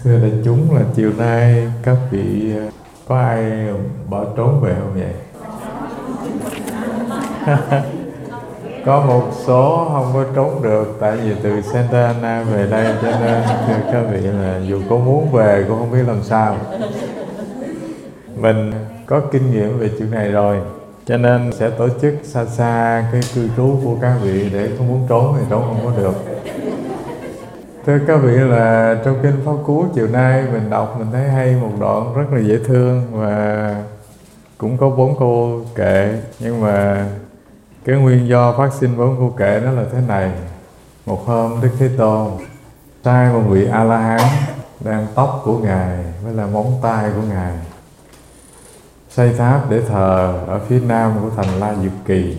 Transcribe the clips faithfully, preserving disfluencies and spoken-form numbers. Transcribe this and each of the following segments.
Thưa đại chúng, là chiều nay các vị có ai bỏ trốn về không vậy? Có một số không có trốn được, tại vì từ Santa Ana về đây, cho nên thưa các vị là dù có muốn về cũng không biết làm sao. Mình có kinh nghiệm về chuyện này rồi, cho nên sẽ tổ chức xa xa cái cư trú của các vị, để không muốn trốn thì trốn không có được. Thưa các vị, là trong kinh Pháp Cú chiều nay mình đọc, mình thấy hay một đoạn rất là dễ thương, và cũng có bốn câu kệ. Nhưng mà cái nguyên do phát sinh bốn câu kệ đó là thế này. Một hôm Đức Thế Tôn sai một vị A-la-hán đem tóc của Ngài với là móng tay của Ngài xây tháp để thờ ở phía nam của thành La Dược Kỳ.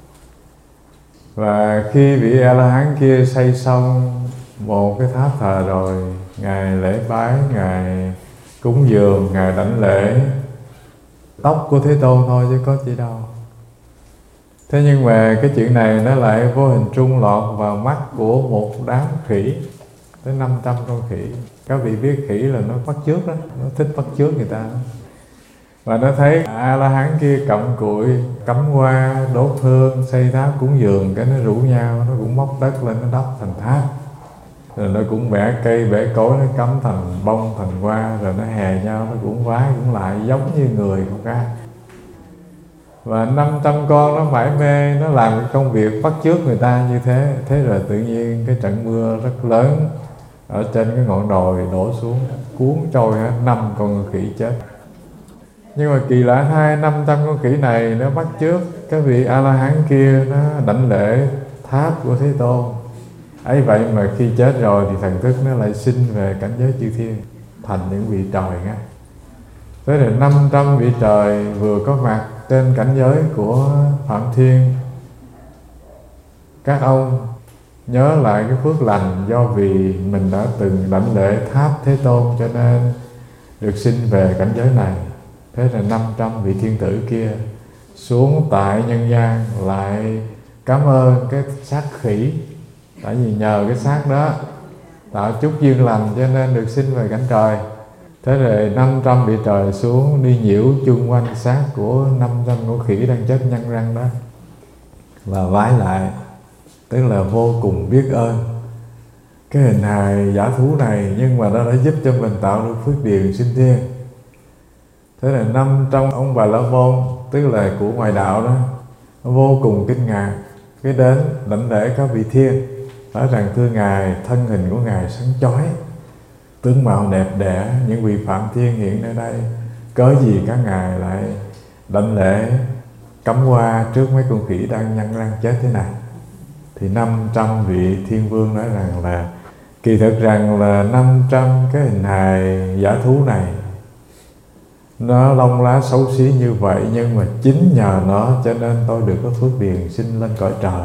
Và khi vị A-la-hán kia xây xong một cái tháp thờ rồi, Ngài lễ bái, Ngài cúng dường, Ngài đảnh lễ tóc của Thế Tôn thôi chứ có gì đâu. Thế nhưng mà cái chuyện này nó lại vô hình trung lọt vào mắt của một đám khỉ, tới năm trăm con khỉ. Các vị biết khỉ là nó bắt chước đó, nó thích bắt chước người ta. Và nó thấy A-la-hán kia cặm cụi, cắm hoa, đốt hương, xây tháp cúng dường, cái nó rủ nhau, nó cũng móc đất lên, nó đắp thành tháp. Rồi nó cũng bẻ cây, bẻ cối, nó cắm thành bông, thành hoa, rồi nó hè nhau, nó cũng vái, cũng lại giống như người con ca. Và năm trăm con nó mải mê, nó làm cái công việc bắt chước người ta như thế. Thế rồi tự nhiên cái trận mưa rất lớn ở trên cái ngọn đồi đổ xuống, cuốn trôi hết năm con khỉ chết. Nhưng mà kỳ lạ thay, năm trăm con khỉ này nó bắt chước cái vị A-la-hán kia, nó đảnh lễ tháp của Thế Tôn. Ấy vậy mà khi chết rồi thì thần thức nó lại sinh về cảnh giới chư thiên, thành những vị trời nghe. Thế là năm trăm vị trời vừa có mặt trên cảnh giới của Phạm Thiên. Các ông nhớ lại cái phước lành do vì mình đã từng đảnh lễ tháp Thế Tôn, cho nên được sinh về cảnh giới này. Thế là năm trăm vị thiên tử kia xuống tại nhân gian lại cảm ơn cái xác khỉ, tại vì nhờ cái xác đó tạo chút duyên lành cho nên được sinh về cảnh trời. Thế rồi năm trăm vị trời xuống đi nhiễu chung quanh xác của năm trăm con khỉ đang chết nhăn răng đó, và vái lại, tức là vô cùng biết ơn cái hình hài giả thú này, nhưng mà nó đã giúp cho mình tạo được phước điền sinh thiên. Thế là năm trăm ông Bà La Môn, tức là của ngoại đạo đó, nó vô cùng kinh ngạc, cái đến đảnh lễ các vị thiên, nói rằng thưa Ngài, thân hình của Ngài sáng chói, tướng mạo đẹp đẽ, những vị Phạm Thiên hiện ở đây, cớ gì các Ngài lại đảnh lễ cắm hoa trước mấy con khỉ đang nhăn răng chết thế này? Thì năm trăm vị thiên vương nói rằng là kỳ thực rằng là năm trăm cái hình hài giả thú này nó lông lá xấu xí như vậy, nhưng mà chính nhờ nó cho nên tôi được có phước điền sinh lên cõi trời.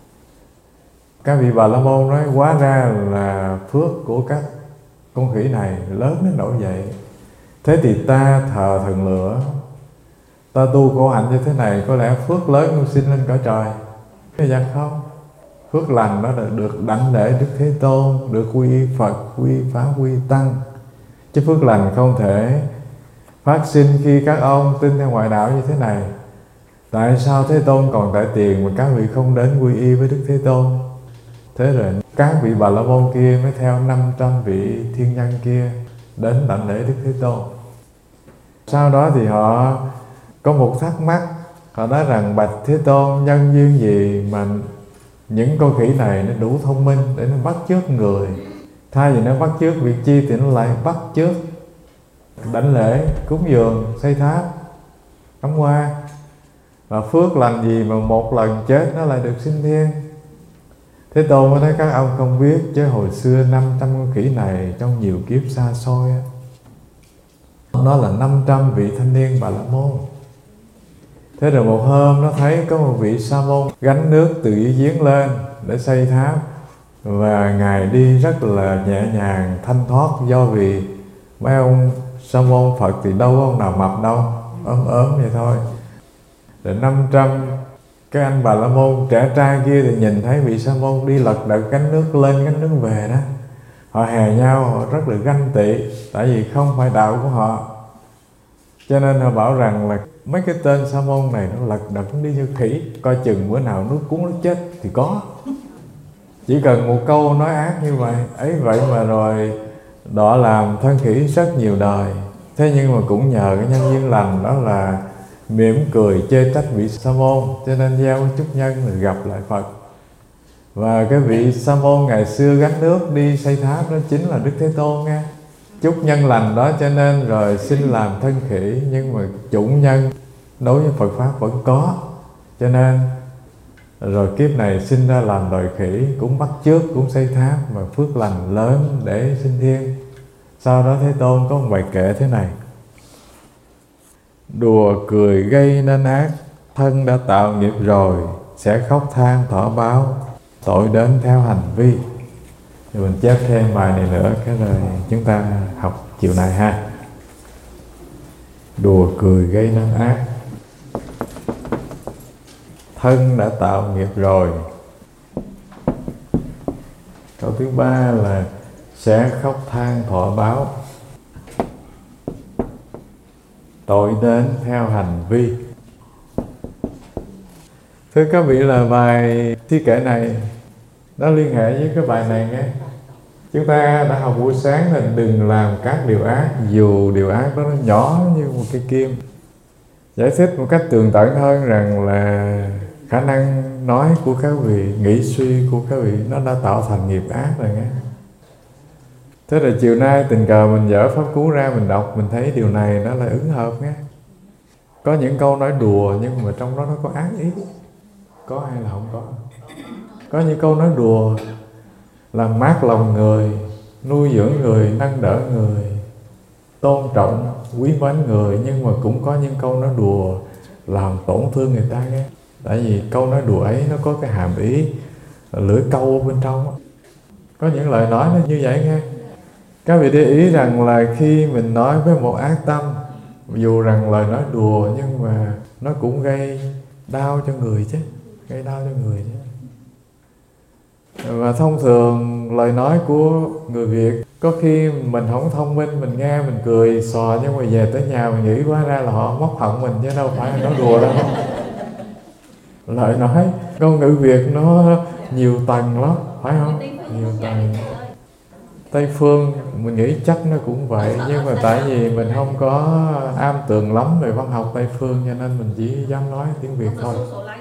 Các vị Bà La Môn nói hóa ra là phước của các con khỉ này lớn đến nỗi vậy. Thế thì ta thờ thần lửa, ta tu khổ hạnh như thế này, có lẽ phước lớn hơn sinh lên cõi trời. Thế rằng không, phước lành đó là được đảnh lễ Đức Thế Tôn, được quy y Phật, quy y Pháp, quy y Tăng. Chứ phước lành không thể phát sinh khi các ông tin theo ngoại đạo như thế này. Tại sao Thế Tôn còn tại tiền mà các vị không đến quy y với Đức Thế Tôn? Thế rồi các vị Bà La Môn kia mới theo năm trăm vị thiên nhân kia đến đảnh lễ Đức Thế Tôn. Sau đó thì họ có một thắc mắc, họ nói rằng bạch Thế Tôn, nhân duyên gì mà những con khỉ này nó đủ thông minh để nó bắt chước người, thay vì nó bắt chước việc chi thì nó lại bắt chước đảnh lễ, cúng dường, xây tháp, cắm hoa. Và phước lành gì mà một lần chết nó lại được sinh thiên? Thế Tôn mới nói các ông không biết, chứ hồi xưa năm trăm con khỉ này trong nhiều kiếp xa xôi, nó là năm trăm vị thanh niên Bà La Môn. Thế rồi một hôm nó thấy có một vị Sa Môn gánh nước từ dưới giếng lên để xây tháp, và Ngài đi rất là nhẹ nhàng, thanh thoát, do vì mấy ông Sa Môn Phật thì đâu có ông nào mập đâu, ốm ốm vậy thôi. Rồi năm trăm cái anh Bà La Môn trẻ trai kia thì nhìn thấy vị Sa Môn đi lật đật gánh nước lên gánh nước về đó, họ hè nhau, họ rất là ganh tị, tại vì không phải đạo của họ. Cho nên họ bảo rằng là mấy cái tên sa môn này nó lật đật đi như khỉ, coi chừng bữa nào nước cuốn nó chết thì có. Chỉ cần một câu nói ác như vậy, ấy vậy mà rồi đọa làm thân khỉ rất nhiều đời. Thế nhưng mà cũng nhờ cái nhân duyên lành, đó là mỉm cười chê trách vị sa môn, cho nên gieo chút nhân là gặp lại Phật. Và cái vị sa môn ngày xưa gánh nước đi xây tháp đó chính là Đức Thế Tôn nha. Chút nhân lành đó cho nên rồi xin làm thân khỉ, nhưng mà chủng nhân đối với Phật Pháp vẫn có. Cho nên rồi kiếp này sinh ra làm loài khỉ, cũng bắt chước, cũng xây tháp, mà phước lành lớn để sinh thiên. Sau đó Thế Tôn có một bài kệ thế này: đùa cười gây nên ác, thân đã tạo nghiệp rồi, sẽ khóc than thỏ báo, tội đến theo hành vi. Thì mình chép thêm bài này nữa, cái rồi chúng ta học chiều nay ha. Đùa cười gây nên ác, thân đã tạo nghiệp rồi. Câu thứ ba là sẽ khóc than thọ báo, tội đến theo hành vi. Thưa các vị, là bài thi kệ này nó liên hệ với cái bài này nghe. Chúng ta đã học buổi sáng là đừng làm các điều ác, dù điều ác đó nó nhỏ như một cây kim. Giải thích một cách tường tận hơn rằng là khả năng nói của các vị, nghĩ suy của các vị nó đã tạo thành nghiệp ác rồi nghe. Thế là chiều nay tình cờ mình dở pháp cú ra, mình đọc, mình thấy điều này nó là ứng hợp nghe. Có những câu nói đùa nhưng mà trong đó nó có ác ý. Có hay là không có? Có những câu nói đùa làm mát lòng người, nuôi dưỡng người, nâng đỡ người, tôn trọng, quý mến người. Nhưng mà cũng có những câu nói đùa làm tổn thương người ta nghe. Tại vì câu nói đùa ấy nó có cái hàm ý lưỡi câu ở bên trong. Có những lời nói nó như vậy nghe. Các vị để ý rằng là khi mình nói với một ác tâm, dù rằng lời nói đùa nhưng mà nó cũng gây đau cho người chứ, gây đau cho người chứ. Và thông thường lời nói của người Việt, có khi mình không thông minh, mình nghe mình cười xò, nhưng mà về tới nhà mình nghĩ quá ra là họ móc hận mình chứ đâu phải nói đùa đâu. Lời nói ngôn ngữ Việt nó nhiều tầng lắm, phải không? Nhiều tầng. Tây phương mình nghĩ chắc nó cũng vậy, nhưng mà tại vì mình không có am tường lắm về văn học Tây phương, cho nên mình chỉ dám nói tiếng Việt thôi.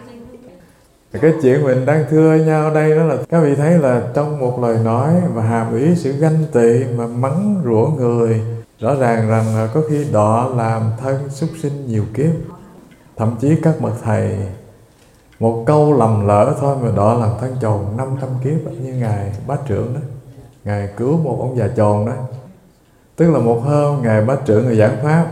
Cái chuyện mình đang thưa nhau đây đó là các vị thấy là trong một lời nói mà hàm ý sự ganh tị, mà mắng rủa người, rõ ràng rằng là có khi đọa làm thân súc sinh nhiều kiếp. Thậm chí các bậc thầy một câu lầm lỡ thôi mà đọa làm thân chồn năm trăm kiếp, như Ngài Bá Trượng đó. Ngài cứu một ông già chồn đó. Tức là một hôm Ngài Bá Trượng người giảng Pháp,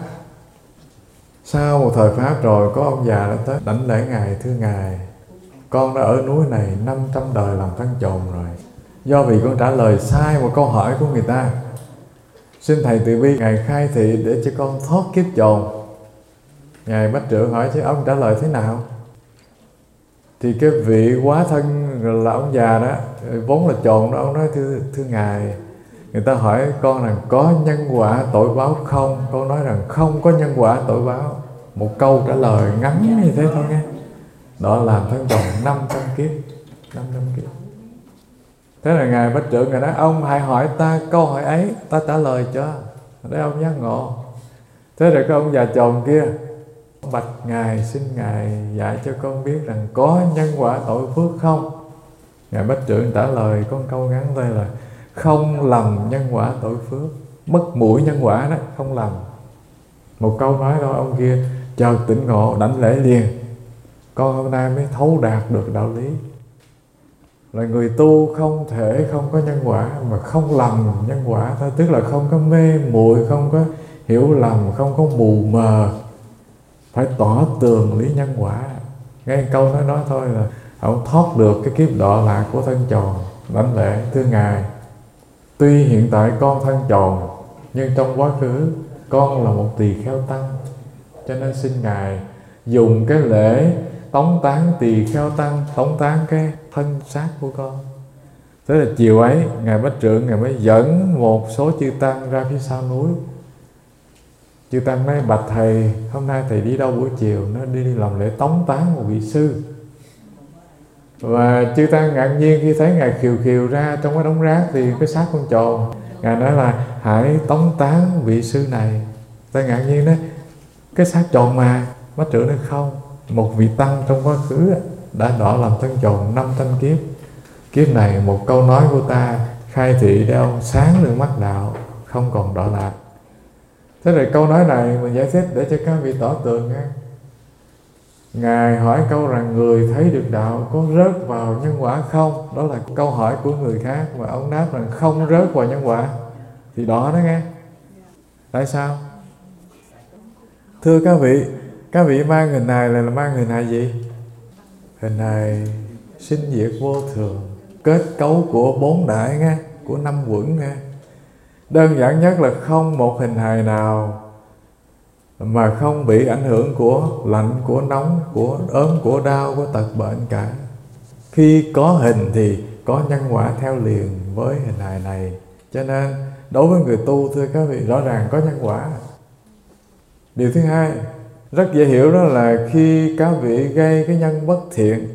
sau một thời Pháp rồi có ông già đã tới đảnh lễ Ngài, thưa Ngài, con đã ở núi này năm trăm đời làm thân chồn rồi, do vì con trả lời sai một câu hỏi của người ta, xin Thầy từ bi Ngài khai thị để cho con thoát kiếp chồn. Ngài Bá Trượng hỏi chứ ông trả lời thế nào? Thì cái vị quá thân là ông già đó, vốn là chồn đó, ông nói thưa, thưa Ngài, người ta hỏi con rằng có nhân quả tội báo không? Con nói rằng không có nhân quả tội báo. Một câu trả lời ngắn như thế thôi nghe. Đó làm thân chồn năm trăm kiếp. năm trăm kiếp. Thế là Ngài Bá Trượng Ngài nói, ông hãy hỏi ta câu hỏi ấy, ta trả lời cho. Để ông giác ngộ. Thế rồi cái ông già chồn kia bạch Ngài, xin Ngài dạy cho con biết rằng có nhân quả tội phước không? Ngài Bá Trượng trả lời con câu ngắn thôi là không lầm nhân quả tội phước. Mất mũi nhân quả đó, không lầm. Một câu nói thôi, ông kia chợt tỉnh ngộ, đảnh lễ liền. Con hôm nay mới thấu đạt được đạo lý là người tu không thể không có nhân quả, mà không lầm nhân quả thôi. Tức là không có mê muội, không có hiểu lầm, không có mù mờ, phải tỏ tường lý nhân quả. Ngay câu nói đó thôi là ông thoát được cái kiếp đọa lạc của thân chồn. Đảnh lễ, thưa Ngài, tuy hiện tại con thân chồn, nhưng trong quá khứ con là một tỳ kheo tăng, cho nên xin Ngài dùng cái lễ tống tán tỳ kheo tăng, tống tán cái thân xác của con. Thế là chiều ấy Ngài Bách Trượng Ngài mới dẫn một số chư tăng ra phía sau núi. Chư tăng nói: bạch thầy, hôm nay thầy đi đâu buổi chiều? Nó đi, đi làm lễ tống tán một vị sư. Và chư tăng ngạc nhiên khi thấy Ngài khiều khiều ra trong cái đống rác thì cái xác con trồn. Ngài nói là hãy tống tán vị sư này. Ta ngạc nhiên đấy, cái xác trồn mà. Bách Trượng nói không, một vị tăng trong quá khứ đã đọa làm thân trồn năm trăm kiếp. Kiếp này một câu nói của ta khai thị đeo sáng lên mắt đạo, không còn đọa lạc. Thế rồi câu nói này mình giải thích để cho các vị tỏ tường nha. Ngài hỏi câu rằng người thấy được đạo có rớt vào nhân quả không? Đó là câu hỏi của người khác, mà ông đáp rằng không rớt vào nhân quả. Thì đó đó nghe. Tại sao? Thưa các vị, các vị mang hình hài là, là mang hình hài gì? Hình hài sinh diệt vô thường, kết cấu của bốn đại nghe, của năm quẩn nghe. Đơn giản nhất là không một hình hài nào mà không bị ảnh hưởng của lạnh, của nóng, của ốm, của đau, của tật bệnh cả. Khi có hình thì có nhân quả theo liền với hình hài này. Cho nên đối với người tu, thưa các vị, rõ ràng có nhân quả. Điều thứ hai rất dễ hiểu, đó là khi các vị gây cái nhân bất thiện,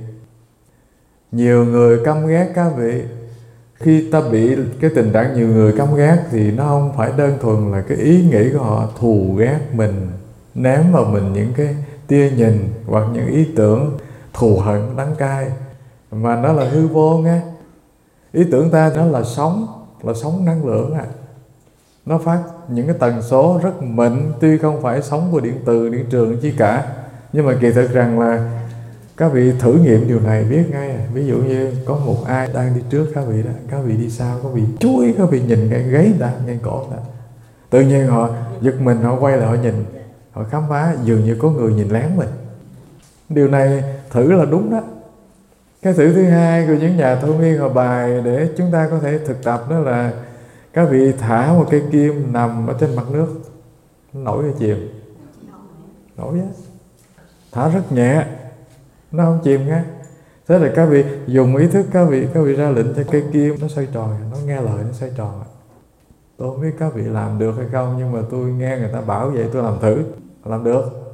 nhiều người căm ghét các vị. Khi ta bị cái tình trạng nhiều người căm ghét thì nó không phải đơn thuần là cái ý nghĩ của họ thù ghét mình, ném vào mình những cái tia nhìn hoặc những ý tưởng thù hận đắng cay, mà nó là hư vô nghe. Ý tưởng ta đó là sóng, là sóng năng lượng à. Nó phát những cái tần số rất mịn, tuy không phải sóng của điện từ, điện trường chi cả, nhưng mà kỳ thực rằng là các vị thử nghiệm điều này biết ngay. Ví dụ như có một ai đang đi trước các vị đó, các vị đi sau, các vị chú ý, các vị nhìn ngay gáy ta, ngay cổ ta, tự nhiên họ giật mình, họ quay lại họ nhìn, họ khám phá dường như có người nhìn lén mình. Điều này thử là đúng đó. Cái thử thứ hai của những nhà thôi miên họ bài để chúng ta có thể thực tập, đó là các vị thả một cây kim nằm ở trên mặt nước, nó nổi hay chìm? Nổi á. Thả rất nhẹ, nó không chìm nghe. Thế là các vị dùng ý thức, các vị các vị ra lệnh cho cây kim nó xoay tròn, nó nghe lời nó xoay tròn. Tôi không biết các vị làm được hay không, nhưng mà tôi nghe người ta bảo vậy tôi làm thử, làm được.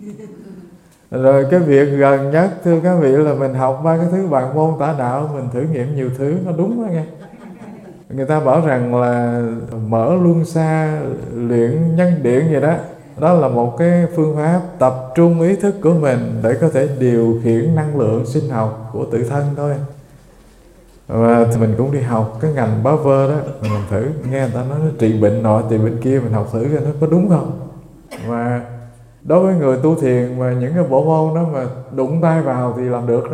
Rồi cái việc gần nhất, thưa các vị, là mình học ba cái thứ bản môn tả đạo, mình thử nghiệm nhiều thứ, nó đúng đó nghe. Người ta bảo rằng là mở luân xa, luyện nhân điện vậy đó. Đó là một cái phương pháp tập trung ý thức của mình để có thể điều khiển năng lượng sinh học của tự thân thôi. Và mình cũng đi học cái ngành bá vơ đó, mình làm thử, nghe người ta nói nó trị bệnh nọ, trị bệnh kia, mình học thử coi nó có đúng không. Và đối với người tu thiền mà những cái bộ môn đó mà đụng tay vào thì làm được đó.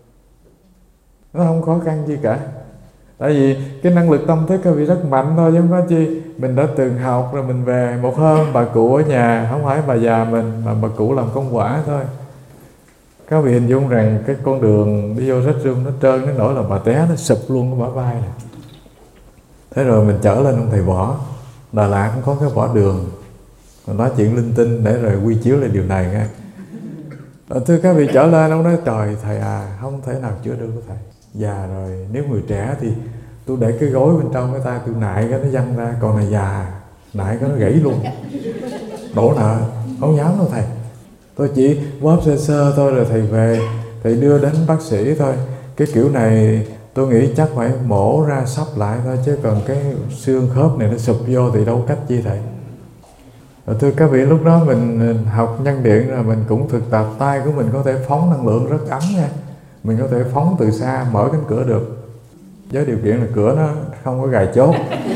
Nó không khó khăn gì cả. Tại vì cái năng lực tâm thức các vị rất mạnh thôi, chứ không có chi. Mình đã từng học rồi mình về. Một hôm bà cụ ở nhà, không phải bà già mình, mà bà cụ làm công quả thôi. Các vị hình dung rằng cái con đường đi vô rách rung nó trơn, nó nổi là bà té, nó sụp luôn cái bả vai này. Thế rồi mình chở lên ông thầy võ Đà Lạt, cũng có cái võ đường, mình nói chuyện linh tinh để rồi quy chiếu lại điều này nghe. Rồi thưa các vị, trở lên ông nói trời thầy à, không thể nào chữa được của thầy, già rồi. Nếu người trẻ thì tôi để cái gối bên trong cái tay tôi nại cái nó văng ra, còn là già nại cái nó gãy luôn, đổ nợ, không dám đâu thầy. Tôi chỉ bóp sơ sơ thôi rồi thầy về, thầy đưa đến bác sĩ thôi. Cái kiểu này tôi nghĩ chắc phải mổ ra sắp lại thôi, chứ còn cái xương khớp này nó sụp vô thì đâu cách chi thầy. Rồi thưa các vị, lúc đó mình học nhân điện rồi mình cũng thực tập, tay của mình có thể phóng năng lượng rất ấm nha. Mình có thể phóng từ xa, mở cánh cửa được, với điều kiện là cửa nó không có gài chốt.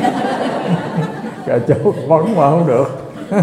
Gài chốt phóng mà không được.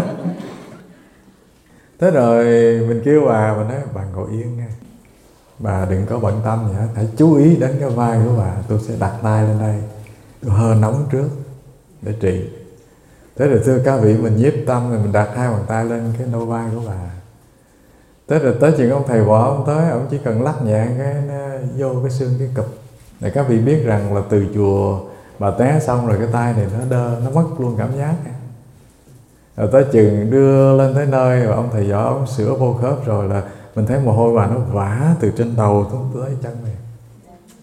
Thế rồi mình kêu bà, mình nói bà ngồi yên nha, bà đừng có bận tâm gì hết, hãy chú ý đến cái vai của bà. Tôi sẽ đặt tay lên đây, tôi hơi nóng trước để trị. Thế rồi thưa các vị, mình nhiếp tâm rồi mình đặt hai bàn tay lên cái đôi vai của bà. Thế rồi tới chuyện ông thầy võ, ông tới, ông chỉ cần lắc nhẹ cái nó vô cái xương cái cụp. Để các vị biết rằng là từ chùa bà té xong rồi cái tay này nó đơ, nó mất luôn cảm giác. Rồi tới chừng đưa lên tới nơi và ông thầy võ ông sửa vô khớp rồi là mình thấy mồ hôi bà nó vã từ trên đầu tới chân này.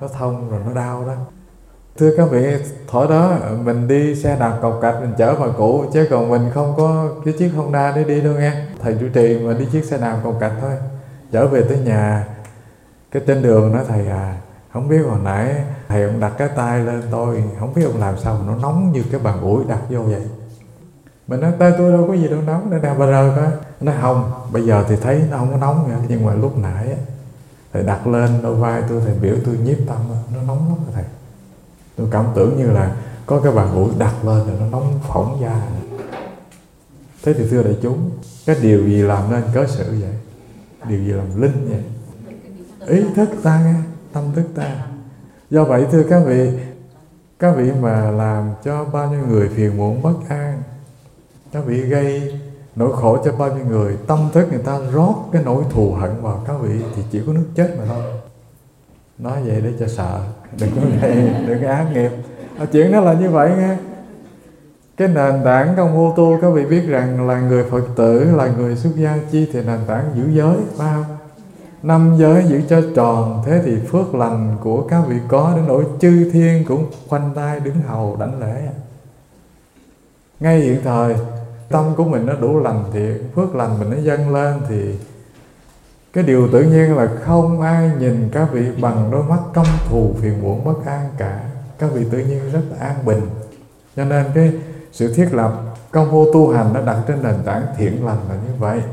nó thông rồi nó đau đó. Thưa các vị, thổi đó mình đi xe đạp cọc cạch mình chở bà cụ, chứ còn mình không có cái chiếc Honda để đi đâu nghe. Thầy trụ trì mà đi chiếc xe đạp cọc cạch thôi, chở về tới nhà. Cái trên đường nói thầy à, không biết hồi nãy thầy ông đặt cái tay lên tôi, không biết ông làm sao mà nó nóng như cái bàn ủi đặt vô vậy. Mình nói tay tôi đâu có gì đâu nóng, để đeo bà rơ coi. Nó không, bây giờ thì thấy nó không có nóng nữa, nhưng mà lúc nãy thầy đặt lên đôi vai tôi, thầy biểu tôi nhiếp tâm, nó nóng lắm thầy. Tôi cảm tưởng như là có cái bàn ủi đặt lên rồi nó nóng phỏng da. Thế thì thưa đại chúng, cái điều gì làm nên cớ sự vậy? Điều gì làm linh vậy? Ý thức ta nghe, tâm thức ta. Do vậy thưa các vị, các vị mà làm cho bao nhiêu người phiền muộn bất an, các vị gây nỗi khổ cho bao nhiêu người, tâm thức người ta rót cái nỗi thù hận vào các vị thì chỉ có nước chết mà thôi. Nói vậy để cho sợ, đừng có gây, đừng có ác nghiệp. À, chuyện đó là như vậy nghe. Cái nền tảng công phu tu, các vị biết rằng là người Phật tử, là người xuất gia chi thì nền tảng giữ giới, phải không? Năm giới giữ cho tròn, thế thì phước lành của các vị có đến nỗi chư thiên cũng khoanh tay đứng hầu đảnh lễ. Ngay hiện thời tâm của mình nó đủ lành thiện, phước lành mình nó dâng lên thì cái điều tự nhiên là không ai nhìn các vị bằng đôi mắt căm thù phiền muộn bất an cả. Các vị tự nhiên rất là an bình. Cho nên cái sự thiết lập công phu tu hành nó đặt trên nền tảng thiện lành là như vậy.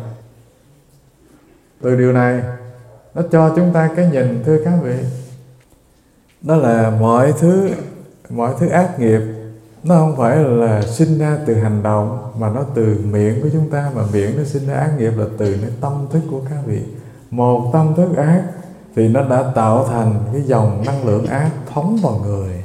Từ điều này nó cho chúng ta cái nhìn, thưa các vị, đó là mọi thứ mọi thứ ác nghiệp nó không phải là sinh ra từ hành động, mà nó từ miệng của chúng ta. Mà miệng nó sinh ra ác nghiệp là từ cái tâm thức của các vị. Một tâm thức ác thì nó đã tạo thành cái dòng năng lượng ác phóng vào người.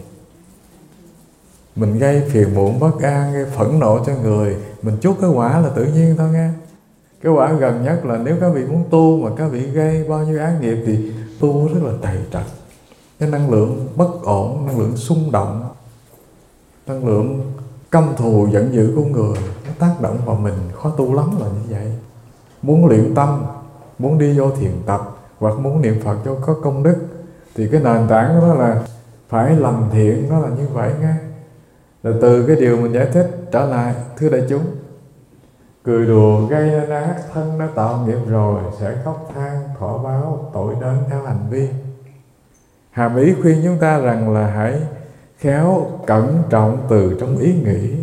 Mình gây phiền muộn bất an, gây phẫn nộ cho người, mình chuốc cái quả là tự nhiên thôi nghe. Cái quả gần nhất là nếu các vị muốn tu mà các vị gây bao nhiêu ác nghiệp thì tu rất là trầy trật. Cái năng lượng bất ổn, năng lượng xung động, năng lượng căm thù giận dữ của người nó tác động vào mình, khó tu lắm là như vậy. Muốn luyện tâm, muốn đi vô thiền tập hoặc muốn niệm Phật cho có công đức thì cái nền tảng của nó là phải lành thiện, nó là như vậy nghe. Rồi từ cái điều mình giải thích trở lại, thưa đại chúng, cười đùa gây nên ác, thân đã tạo nghiệp rồi sẽ khóc than thọ báo tội đến theo hành vi. Hàm ý khuyên chúng ta rằng là hãy khéo cẩn trọng từ trong ý nghĩ.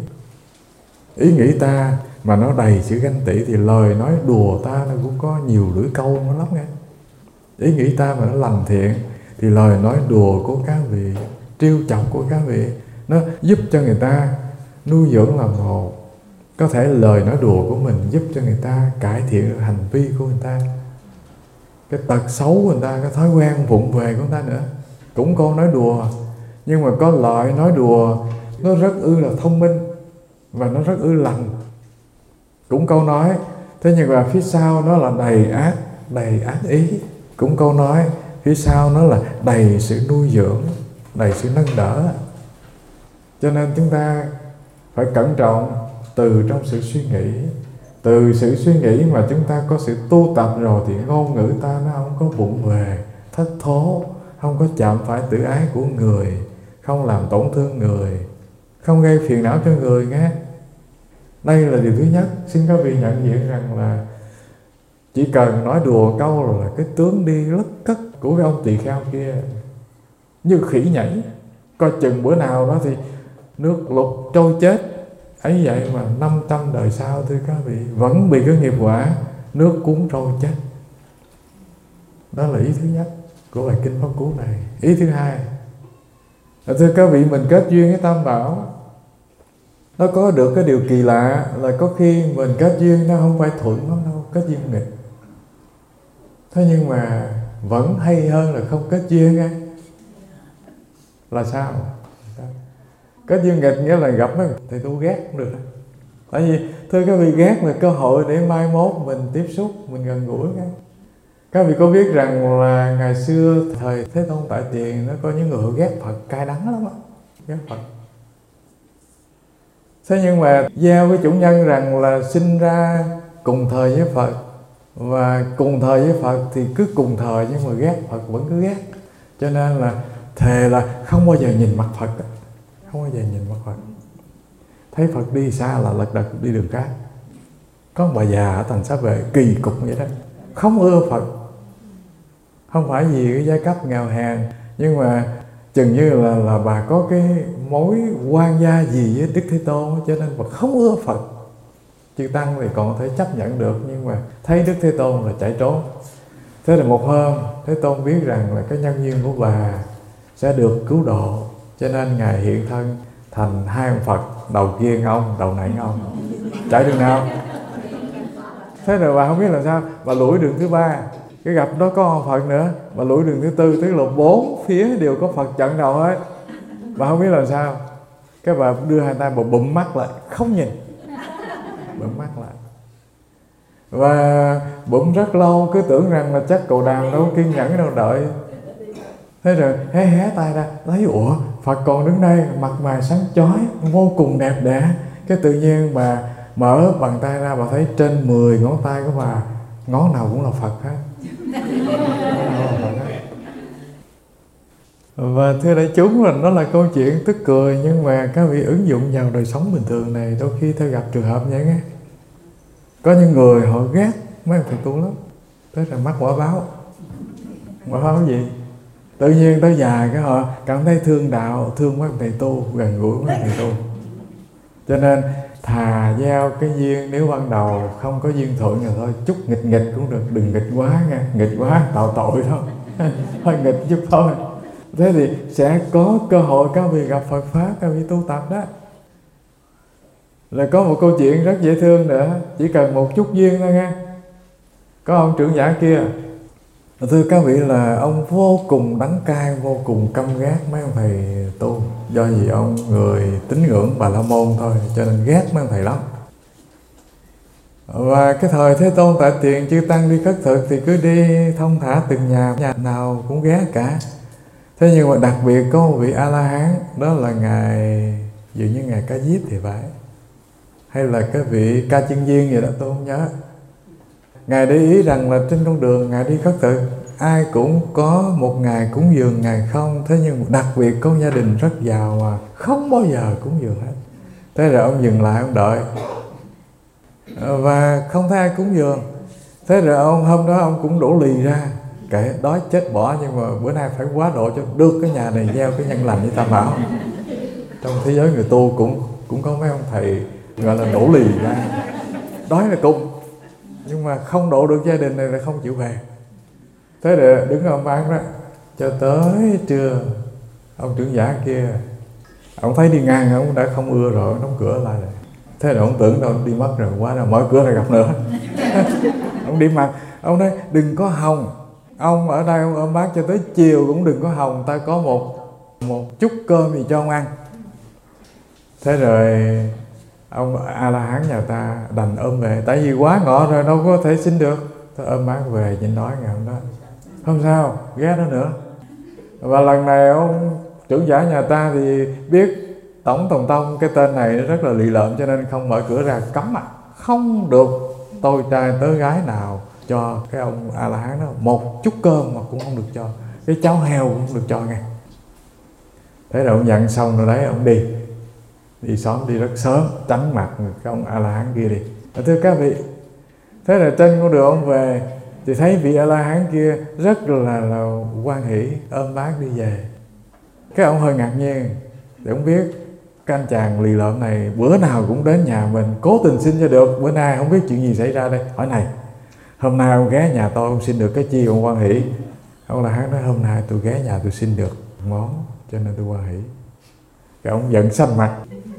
Ý nghĩ ta mà nó đầy sự ganh tị thì lời nói đùa ta nó cũng có nhiều lưỡi câu nó lắm nghe. Ý nghĩ ta mà nó lành thiện thì lời nói đùa của các vị, trêu chọc của các vị, nó giúp cho người ta nuôi dưỡng làm một. Có thể lời nói đùa của mình giúp cho người ta cải thiện được hành vi của người ta, cái tật xấu của người ta, cái thói quen vụng về của người ta nữa. Cũng câu nói đùa, nhưng mà có loại nói đùa nó rất ư là thông minh và nó rất ư lành. Cũng câu nói, thế nhưng mà phía sau nó là đầy ác, đầy ác ý. Cũng câu nói, phía sau nó là đầy sự nuôi dưỡng, đầy sự nâng đỡ. Cho nên chúng ta phải cẩn trọng từ trong sự suy nghĩ. Từ sự suy nghĩ mà chúng ta có sự tu tập rồi thì ngôn ngữ ta nó không có vụng về, thất thố, không có chạm phải tự ái của người, không làm tổn thương người, không gây phiền não cho người nghe. Đây là điều thứ nhất. Xin các vị nhận diện rằng là chỉ cần nói đùa câu rồi là cái tướng đi lất cất của cái ông tỳ kheo kia như khỉ nhảy, coi chừng bữa nào đó thì nước lụt trôi chết. Ấy vậy mà năm trăm đời sau, thưa các vị, vẫn bị cái nghiệp quả nước cuốn trôi chết. Đó là ý thứ nhất của bài kinh Pháp Cú này. Ý thứ hai, thưa các vị, mình kết duyên với Tam Bảo, nó có được cái điều kỳ lạ là có khi mình kết duyên nó không phải thuận lắm đâu, kết duyên nghịch. Thế nhưng mà vẫn hay hơn là không kết duyên nghe. Là sao? Kết duyên nghịch nghĩa là gặp mấy thầy tu ghét cũng được. Tại vì thưa các vị, ghét là cơ hội để mai mốt mình tiếp xúc, mình gần gũi nghe. Các vị có biết rằng là ngày xưa thời Thế Tôn tại tiền nó có những người ghét Phật cay đắng lắm á, ghét Phật. Thế nhưng mà gieo với chủ nhân rằng là sinh ra cùng thời với Phật, và cùng thời với Phật thì cứ cùng thời nhưng mà ghét Phật vẫn cứ ghét. Cho nên là thề là không bao giờ nhìn mặt Phật đó. Không bao giờ nhìn mặt Phật. Thấy Phật đi xa là lật đật đi đường khác. Có một bà già ở Thành Xá Vệ kỳ cục vậy đó, không ưa Phật. Không phải vì cái giai cấp nghèo hèn, nhưng mà chừng như là là bà có cái mối quan gia gì với Đức Thế Tôn, cho nên bà không ưa Phật. Chư Tăng thì còn có thể chấp nhận được, nhưng mà thấy Đức Thế Tôn là chạy trốn. Thế là một hôm Thế Tôn biết rằng là cái nhân duyên của bà sẽ được cứu độ, cho nên Ngài hiện thân thành hai ông Phật, đầu kia ông, đầu này ông, chạy đường nào. Thế rồi bà không biết làm sao, bà lủi đường thứ ba, cái gặp đó có ông Phật nữa, bà lủi đường thứ tư, tức là bốn phía đều có Phật chặn đầu hết. Bà không biết làm sao, cái bà đưa hai tay bà bụm mắt lại, không nhìn, bụm mắt lại. Và bụm rất lâu, cứ tưởng rằng là chắc cậu Đàm đâu kiên nhẫn đâu đợi. Thế rồi hé hé tay ra, thấy ủa Phật còn đứng đây, mặt mày sáng chói, vô cùng đẹp đẽ. Cái tự nhiên bà mở bàn tay ra, bà thấy trên mười ngón tay của bà, ngón nào cũng là Phật hết. Và thưa đại chúng, là nó là câu chuyện tức cười, nhưng mà các vị ứng dụng vào đời sống bình thường này, đôi khi ta gặp trường hợp vậy nghe. Có những người họ ghét mấy ông thầy tu lắm, thế là mắc quả báo. Quả báo gì? Tự nhiên tới già cái họ cảm thấy thương đạo, thương mấy ông thầy tu, gần gũi mấy ông thầy tu. Cho nên thà gieo cái duyên, nếu ban đầu không có duyên thuận rồi thôi, chút nghịch nghịch cũng được, đừng nghịch quá nha, nghịch quá tạo tội thôi. Hơi nghịch chút thôi. Thế thì sẽ có cơ hội các vị gặp Phật Pháp, các vị tu tập đó. Là có một câu chuyện rất dễ thương nữa, chỉ cần một chút duyên thôi nha. Có ông trưởng giả kia, thưa các vị, là ông vô cùng đắng cay, vô cùng căm ghét mấy ông thầy tu. Do vì ông người tín ngưỡng Bà La Môn thôi, cho nên ghét mấy ông thầy lắm. Và cái thời Thế Tôn tại tiền chư Tăng đi khất thực thì cứ đi thông thả từng nhà, nhà nào cũng ghé cả. Thế nhưng mà đặc biệt có một vị A-la-hán, đó là Ngài, dường như Ngài Ca Diếp thì phải, hay là cái vị Ca Chân Viên gì đó tôi không nhớ. Ngài để ý rằng là trên con đường Ngài đi khất thực, ai cũng có một ngày cúng dường Ngài không. Thế nhưng đặc biệt có gia đình rất giàu mà không bao giờ cúng dường hết. Thế rồi ông dừng lại, ông đợi, và không thấy ai cúng dường. Thế rồi ông hôm đó ông cũng đổ lì ra, kệ đói chết bỏ, nhưng mà bữa nay phải quá độ cho được cái nhà này gieo cái nhân lành với Tam Bảo. Trong thế giới người tu cũng cũng có mấy ông thầy gọi là đổ lì ra, đói là cùng, nhưng mà không độ được gia đình này là không chịu về. Thế rồi đứng ở bán đó cho tới trưa, ông trưởng giả kia ông thấy đi ngang, ông đã không ưa rồi, đóng cửa lại rồi. Thế rồi ông tưởng đâu đi mất rồi, quá rồi mở cửa lại gặp nữa. Ông đi mặt, ông nói đừng có hòng, ông ở đây ông ôm bác cho tới chiều cũng đừng có hòng, ta có một một chút cơm gì cho ông ăn. Thế rồi ông A-la-hán nhà ta đành ôm về, tại vì quá ngọ rồi đâu có thể xin được. Tôi ôm bác về nhịn đói ngày hôm đó. Không sao, ghé đó nữa. Và lần này ông trưởng giả nhà ta thì biết Tổng Tòng Tông cái tên này nó rất là lì lợm, cho nên không mở cửa ra, cấm à, không được tôi trai tới gái nào cho cái ông A-la-hán đó một chút cơm mà cũng không được cho, cái cháo heo cũng không được cho nghe. Thế rồi ông dặn xong rồi đấy, ông đi đi xóm, đi rất sớm, tránh mặt cái ông A-la-hán kia đi. Thưa các vị, thế là trên con đường ông về thì thấy vị A-la-hán kia rất là, là hoan hỷ, ôm bác đi về. Cái ông hơi ngạc nhiên, để ông biết cái anh chàng lì lợm này bữa nào cũng đến nhà mình, cố tình xin cho được. Bữa nay không biết chuyện gì xảy ra đây. Hỏi này, hôm nay ông ghé nhà tôi, ông xin được cái chi ông hoan hỷ? Ông A-la-hán nói hôm nay tôi ghé nhà tôi xin được món, cho nên tôi hoan hỷ. Cái ông giận xanh mặt.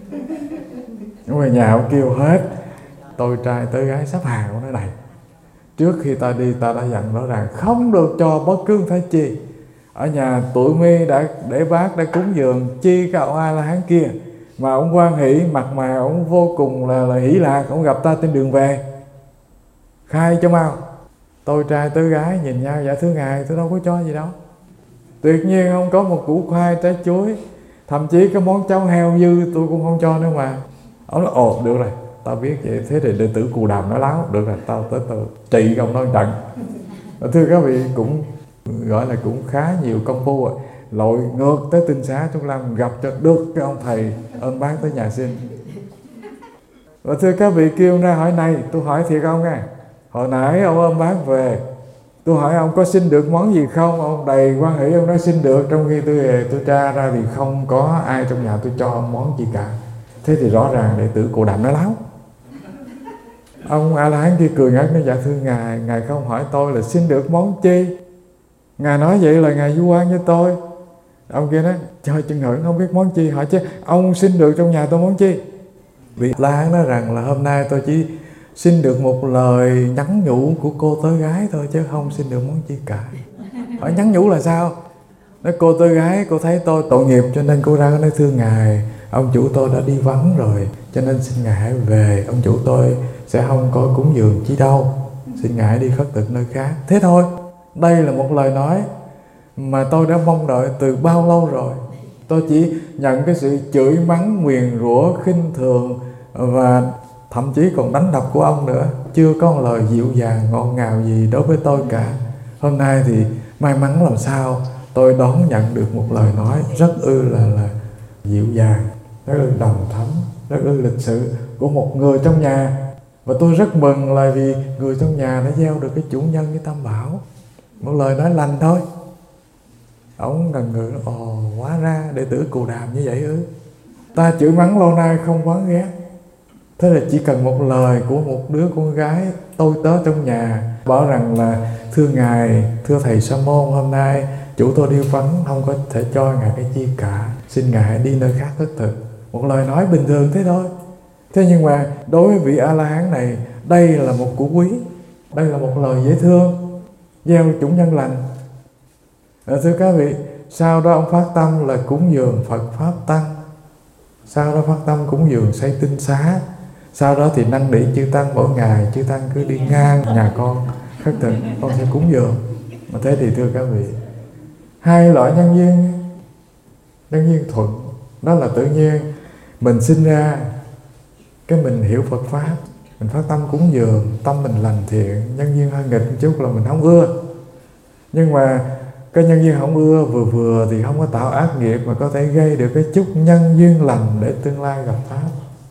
Ông về nhà ông kêu hết tôi trai tới gái sắp hàng. Ông nói này, trước khi ta đi ta đã dặn rõ ràng không được cho bất cứ thái chi. Ở nhà tụi mi đã để bác đã cúng dường chi cái ông A-la-hán kia, mà ông hoan hỷ, mặt mày ông vô cùng là, là hỷ lạc. Ông gặp ta trên đường về, khai cho mau. Tôi trai tới gái nhìn nhau, dạ thưa ngài tôi đâu có cho gì đâu. Tuyệt nhiên không có một củ khoai trái chuối, thậm chí cái món cháo heo dư tôi cũng không cho nữa mà. Ông nói ồ được rồi, tao biết vậy. Thế thì đệ tử Cù Đàm nói láo, được rồi tao tới tao trị ông đó trận. Thưa các vị, cũng gọi là cũng khá nhiều công phu rồi. lội ngược tới Tinh Xá Trúc Lâm gặp cho được cái ông thầy ôm bác tới nhà xin. Và thưa các vị kêu ra hỏi này, tôi hỏi thiệt ông nghe, hồi nãy ông ôm bác về, tôi hỏi ông có xin được món gì không, ông đầy hoan hỷ ông nói xin được, trong khi tôi về tôi tra ra thì không có ai trong nhà tôi cho ông món gì cả. Thế thì rõ ràng đệ tử Cù Đàm nói láo. Ông A La Hán kia cười ngất nói dạ thưa ngài, ngài không hỏi tôi là xin được món chi, ngài nói vậy là ngài vu oan với tôi. Ông kia nói trời chừng hưởng không biết món chi, hỏi chứ ông xin được trong nhà tôi món chi. Vị La Hán nói rằng là hôm nay tôi chỉ xin được một lời nhắn nhủ của cô tớ gái thôi chứ không xin được món chi cả. Hỏi nhắn nhủ là sao? Nói cô tớ gái cô thấy tôi tội nghiệp cho nên cô ra nói thưa ngài, ông chủ tôi đã đi vắng rồi cho nên xin ngài hãy về, ông chủ tôi sẽ không có cúng dường chi đâu, xin ngài đi khất thực nơi khác. Thế thôi. Đây là một lời nói mà tôi đã mong đợi từ bao lâu rồi. Tôi chỉ nhận cái sự chửi mắng, nguyền rủa, khinh thường và thậm chí còn đánh đập của ông nữa, chưa có một lời dịu dàng ngọt ngào gì đối với tôi cả. Hôm nay thì may mắn làm sao tôi đón nhận được một lời nói rất ư là, là dịu dàng, rất ư đồng thấm, rất ư lịch sự của một người trong nhà. Và tôi rất mừng là vì người trong nhà đã gieo được cái chủ nhân với Tam Bảo. Một lời nói lành thôi. Ông ngần ngừ, ồ hóa ra đệ tử Cù Đàm như vậy ư. Ta chửi mắng lâu nay không quán ghét. Thế là chỉ cần một lời của một đứa con gái tôi tớ trong nhà bảo rằng là thưa ngài, thưa thầy Sa Môn, hôm nay chủ tôi đi vắng không có thể cho ngài cái chi cả, xin ngài hãy đi nơi khác khất thực. Một lời nói bình thường thế thôi. Thế nhưng mà đối với vị A La Hán này, đây là một của quý, đây là một lời dễ thương, gieo chủ nhân lành. À, thưa các vị, sau đó ông phát tâm là cúng dường Phật Pháp Tăng, sau đó phát tâm cúng dường xây Tinh Xá, sau đó thì năn nỉ chư Tăng mỗi ngày chư Tăng cứ đi ngang nhà con khất thực, con sẽ cúng dường. Mà thế thì thưa các vị, hai loại nhân duyên, nhân duyên thuận, đó là tự nhiên mình sinh ra cái mình hiểu Phật Pháp, mình phát tâm cúng dường, tâm mình lành thiện, nhân duyên hơi nghịch một chút là mình không ưa. Nhưng mà cái nhân duyên không ưa vừa vừa thì không có tạo ác nghiệp, mà có thể gây được cái chút nhân duyên lành để tương lai gặp Pháp.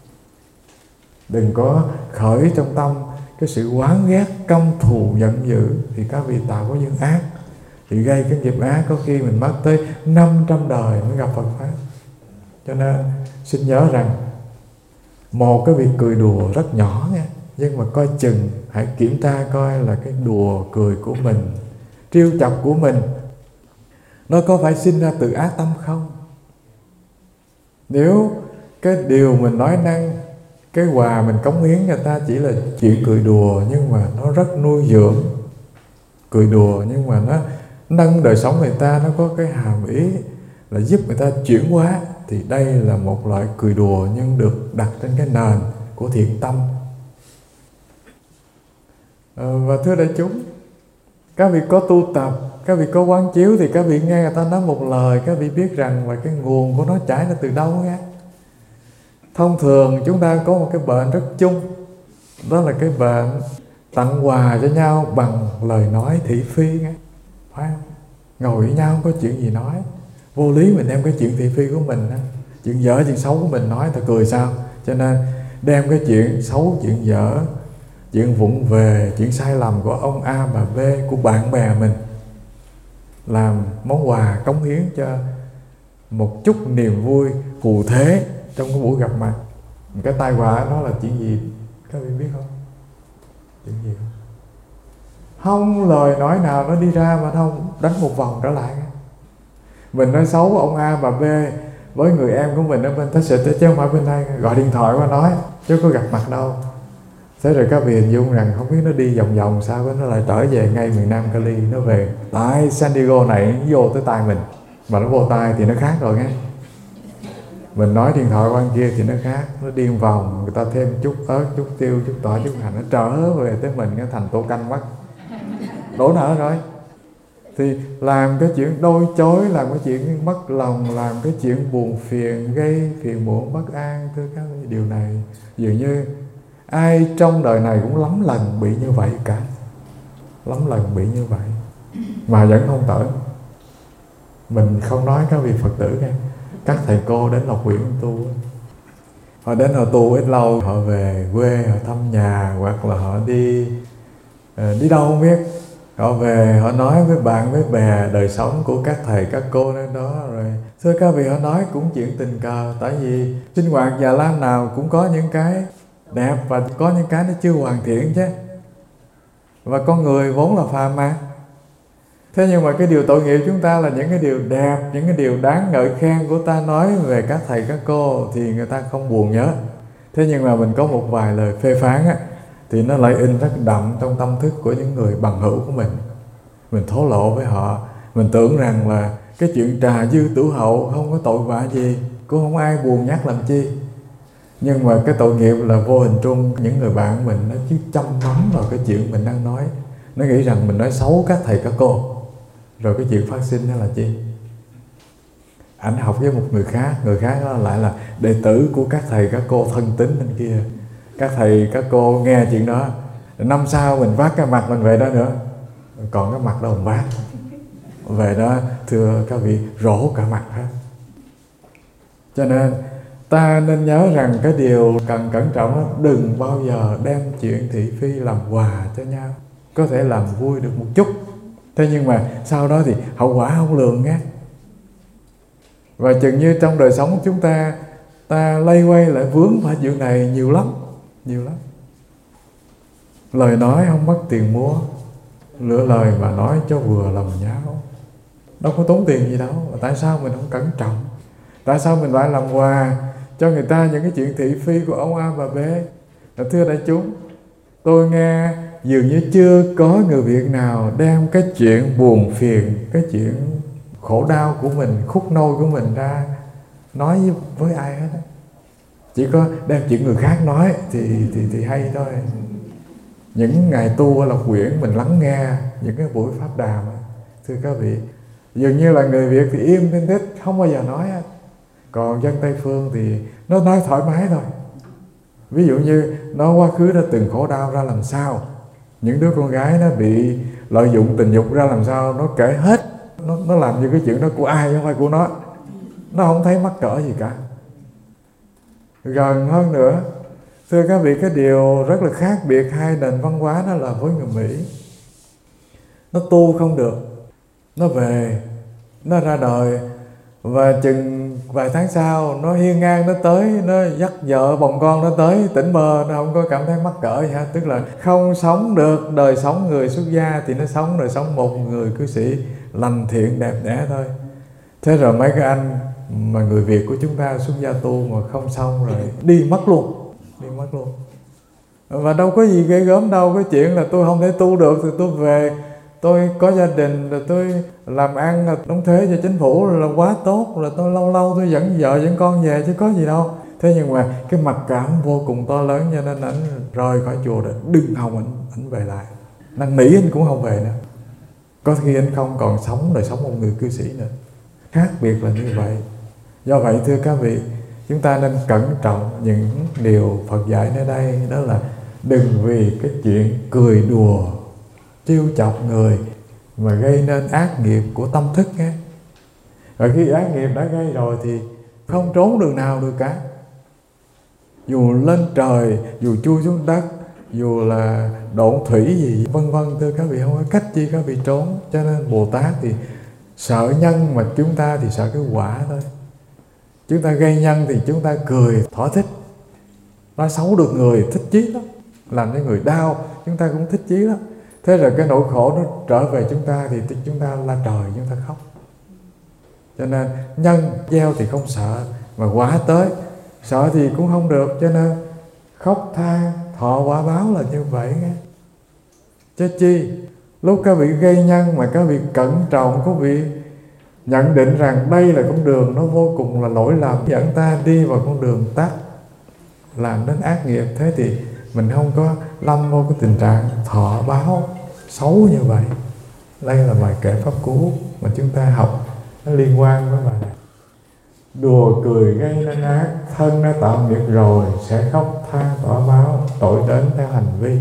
Đừng có khởi trong tâm cái sự oán ghét, căm thù, giận dữ, thì các vị tạo có duyên ác, thì gây cái nghiệp ác, có khi mình mất tới năm trăm đời mới gặp Phật Pháp. Cho nên xin nhớ rằng một cái việc cười đùa rất nhỏ nha, nhưng mà coi chừng hãy kiểm tra coi là cái đùa cười của mình, trêu chọc của mình, nó có phải sinh ra từ ác tâm không? Nếu cái điều mình nói năng, cái quà mình cống hiến người ta chỉ là chuyện cười đùa, nhưng mà nó rất nuôi dưỡng, cười đùa nhưng mà nó nâng đời sống người ta, nó có cái hàm ý là giúp người ta chuyển hóa, thì đây là một loại cười đùa nhưng được đặt trên cái nền của thiện tâm. À, và thưa đại chúng, các vị có tu tập, các vị có quán chiếu thì các vị nghe người ta nói một lời, các vị biết rằng là cái nguồn của nó chảy ra từ đâu nghe. Thông thường chúng ta có một cái bệnh rất chung, đó là cái bệnh tặng quà cho nhau bằng lời nói thị phi nghe. Phải không? Ngồi với nhau không có chuyện gì nói, vô lý mình đem cái chuyện thị phi của mình đó, chuyện dở chuyện xấu của mình nói ta cười sao. Cho nên đem cái chuyện xấu, chuyện dở, chuyện vụng về, chuyện sai lầm của ông A bà B, của bạn bè mình làm món quà cống hiến cho một chút niềm vui phù thế trong cái buổi gặp mặt. Cái tai họa đó là chuyện gì các vị biết không? Chuyện gì không? Không lời nói nào nó đi ra mà không đánh một vòng trở lại. Mình nói xấu ông A bà B với người em của mình ở bên Tết Xịt chứ không phải bên đây, gọi điện thoại qua nói chứ có gặp mặt đâu. Thế rồi các vị hình dung rằng không biết nó đi vòng vòng sao nó lại trở về ngay miền Nam Cali, nó về tại San Diego này, nó vô tới tai mình, mà nó vô tai thì nó khác rồi nghe. Mình nói điện thoại qua kia thì nó khác, nó đi vòng, người ta thêm chút ớt, chút tiêu, chút tỏi, chút hành, nó trở về tới mình, nó thành tô canh mất, đổ nợ rồi. Thì làm cái chuyện đôi chối, làm cái chuyện mất lòng, làm cái chuyện buồn phiền, gây phiền muộn bất an. Thưa các vị, điều này dường như ai trong đời này cũng lắm lần bị như vậy cả, lắm lần bị như vậy mà vẫn không tỉnh. Mình không nói các vị Phật tử nha, các thầy cô đến Lộc Quyện tu, họ đến họ tu ít lâu, họ về quê, họ thăm nhà, hoặc là họ đi đi đâu không biết, họ về họ nói với bạn với bè đời sống của các thầy các cô nơi đó. Rồi thưa các vị, họ nói cũng chuyện tình cờ, tại vì sinh hoạt Già Lam nào cũng có những cái đẹp và có những cái nó chưa hoàn thiện chứ, và con người vốn là phàm mà. Thế nhưng mà cái điều tội nghiệp chúng ta là những cái điều đẹp, những cái điều đáng ngợi khen của ta nói về các thầy các cô thì người ta không buồn nhớ. Thế nhưng mà mình có một vài lời phê phán á, thì nó lại in rất đậm trong tâm thức của những người bằng hữu của mình. Mình thổ lộ với họ, mình tưởng rằng là cái chuyện trà dư tử hậu không có tội vạ gì, cũng không ai buồn nhắc làm chi. Nhưng mà cái tội nghiệp là vô hình trung những người bạn mình nó chứ chăm mắm vào cái chuyện mình đang nói. Nó nghĩ rằng mình nói xấu các thầy các cô. Rồi cái chuyện phát sinh đó là chi? Ảnh học với một người khác, người khác đó lại là đệ tử của các thầy các cô thân tín bên kia. Các thầy các cô nghe chuyện đó, năm sau mình vác cái mặt mình về đó nữa, còn cái mặt đâu mình vác. Về đó thưa các vị, rổ cả mặt hết. Cho nên ta nên nhớ rằng cái điều cần cẩn trọng đó, đừng bao giờ đem chuyện thị phi làm quà cho nhau. Có thể làm vui được một chút, thế nhưng mà sau đó thì hậu quả không lường nghe. Và chừng như trong đời sống chúng ta, ta lây quay lại vướng vào chuyện này nhiều lắm, nhiều lắm. Lời nói không mất tiền mua, lựa lời mà nói cho vừa lòng nháo. Đâu có tốn tiền gì đâu, mà tại sao mình không cẩn trọng? Tại sao mình lại làm quà cho người ta những cái chuyện thị phi của ông A và B? Thưa đại chúng, tôi nghe dường như chưa có người Việt nào đem cái chuyện buồn phiền, cái chuyện khổ đau của mình, khúc nôi của mình ra nói với, với ai hết. Chỉ có đem chuyện người khác nói thì, thì, thì hay thôi. Những ngày tu ở Lộc Quyện mình lắng nghe những cái buổi pháp đàm, thưa các vị, dường như là người Việt thì im thinh thích, không bao giờ nói hết. Còn dân Tây Phương thì nó nói thoải mái thôi. Ví dụ như nó quá khứ đã từng khổ đau ra làm sao, những đứa con gái nó bị lợi dụng tình dục ra làm sao, nó kể hết. Nó, nó làm như cái chuyện đó của ai không phải của nó. Nó không thấy mắc cỡ gì cả. Gần hơn nữa, thưa các vị, cái điều rất là khác biệt hai nền văn hóa đó là với người Mỹ. Nó tu không được, nó về, nó ra đời, và chừng vài tháng sau nó hiên ngang, nó tới, nó dắt vợ bồng con nó tới tỉnh bơ, nó không có cảm thấy mắc cỡ gì hết. Tức là không sống được đời sống người xuất gia thì nó sống đời sống một người cư sĩ lành thiện đẹp đẽ thôi. Thế rồi mấy cái anh mà người Việt của chúng ta xuất gia tu mà không xong rồi đi mất luôn, đi mất luôn. Và đâu có gì ghê gớm đâu, cái chuyện là tôi không thể tu được thì tôi về, tôi có gia đình rồi tôi làm ăn là đóng thuế cho chính phủ là quá tốt, rồi tôi lâu lâu tôi dẫn vợ dẫn con về chứ có gì đâu. Thế nhưng mà cái mặc cảm vô cùng to lớn, cho nên ảnh rời khỏi chùa rồi đừng hòng ảnh ảnh về lại, năn nỉ anh cũng không về nữa. Có khi anh không còn sống đời sống một người cư sĩ nữa. Khác biệt là như vậy. Do vậy thưa các vị, chúng ta nên cẩn trọng những điều Phật dạy nơi đây, đó là đừng vì cái chuyện cười đùa trêu chọc người mà gây nên ác nghiệp của tâm thức nghe. Và khi ác nghiệp đã gây rồi thì không trốn đường nào được cả. Dù lên trời, dù chui xuống đất, dù là độn thủy gì vân vân, thưa các vị, không có cách chi các vị trốn. Cho nên Bồ Tát thì sợ nhân, mà chúng ta thì sợ cái quả thôi. Chúng ta gây nhân thì chúng ta cười thỏa thích, nói xấu được người thích chí lắm, làm cho người đau chúng ta cũng thích chí lắm. Thế rồi cái nỗi khổ nó trở về chúng ta thì chúng ta la trời, chúng ta khóc. Cho nên nhân gieo thì không sợ, mà quả tới sợ thì cũng không được. Cho nên khóc than thọ quả báo là như vậy nghe. Chứ chi lúc các vị gây nhân mà các vị cẩn trọng, các vị nhận định rằng đây là con đường nó vô cùng là lỗi lầm, dẫn ta đi vào con đường tắt, làm đến ác nghiệp. Thế thì mình không có lâm vô cái tình trạng thọ báo xấu như vậy. Đây là bài kệ pháp cú mà chúng ta học, nó liên quan với bài này. Đùa cười gây nên ác, thân đã tạo nghiệp rồi, sẽ khóc than tỏ báo, tội đến theo hành vi.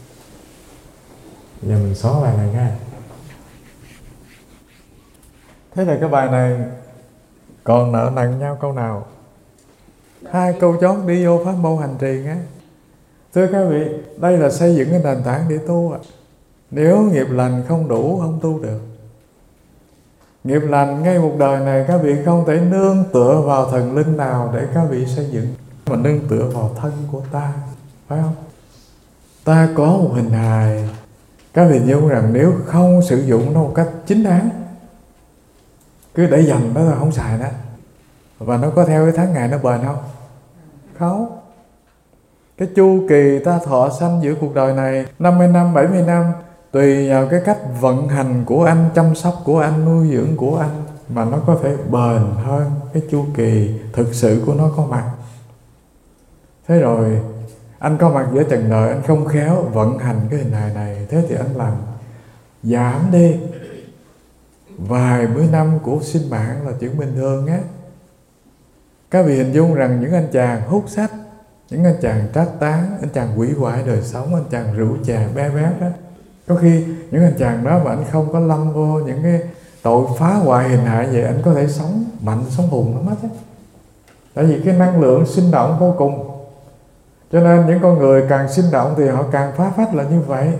Giờ mình xóa bài này nha. Thế là cái bài này còn nợ nần nhau câu nào? Hai câu chót đi vô pháp môn hành trì nghe. Thưa các vị, đây là xây dựng cái nền tảng để tu ạ. Nếu nghiệp lành không đủ, không tu được. Nghiệp lành ngay một đời này các vị không thể nương tựa vào thần linh nào để các vị xây dựng, mà nương tựa vào thân của ta, phải không? Ta có một hình hài, các vị nhớ rằng nếu không sử dụng nó một cách chính đáng, cứ để dành đó là không xài đó, và nó có theo cái tháng ngày nó bền không? Không. Cái chu kỳ ta thọ sanh giữa cuộc đời này năm mươi năm, bảy mươi năm, tùy vào cái cách vận hành của anh, chăm sóc của anh, nuôi dưỡng của anh mà nó có thể bền hơn cái chu kỳ thực sự của nó có mặt. Thế rồi anh có mặt giữa trần đời, anh không khéo vận hành cái hình hài này, thế thì anh làm giảm đi vài mươi năm của sinh mạng là chuyện bình thường á. Các vị hình dung rằng những anh chàng hút sách, những anh chàng trách tán, anh chàng hủy hoại đời sống, anh chàng rượu chè be bét đó, có khi những anh chàng đó mà anh không có lâm vô những cái tội phá hoại hình hại vậy, anh có thể sống mạnh, sống hùng lắm hết á. Tại vì cái năng lượng sinh động vô cùng. Cho nên những con người càng sinh động thì họ càng phá phách là như vậy.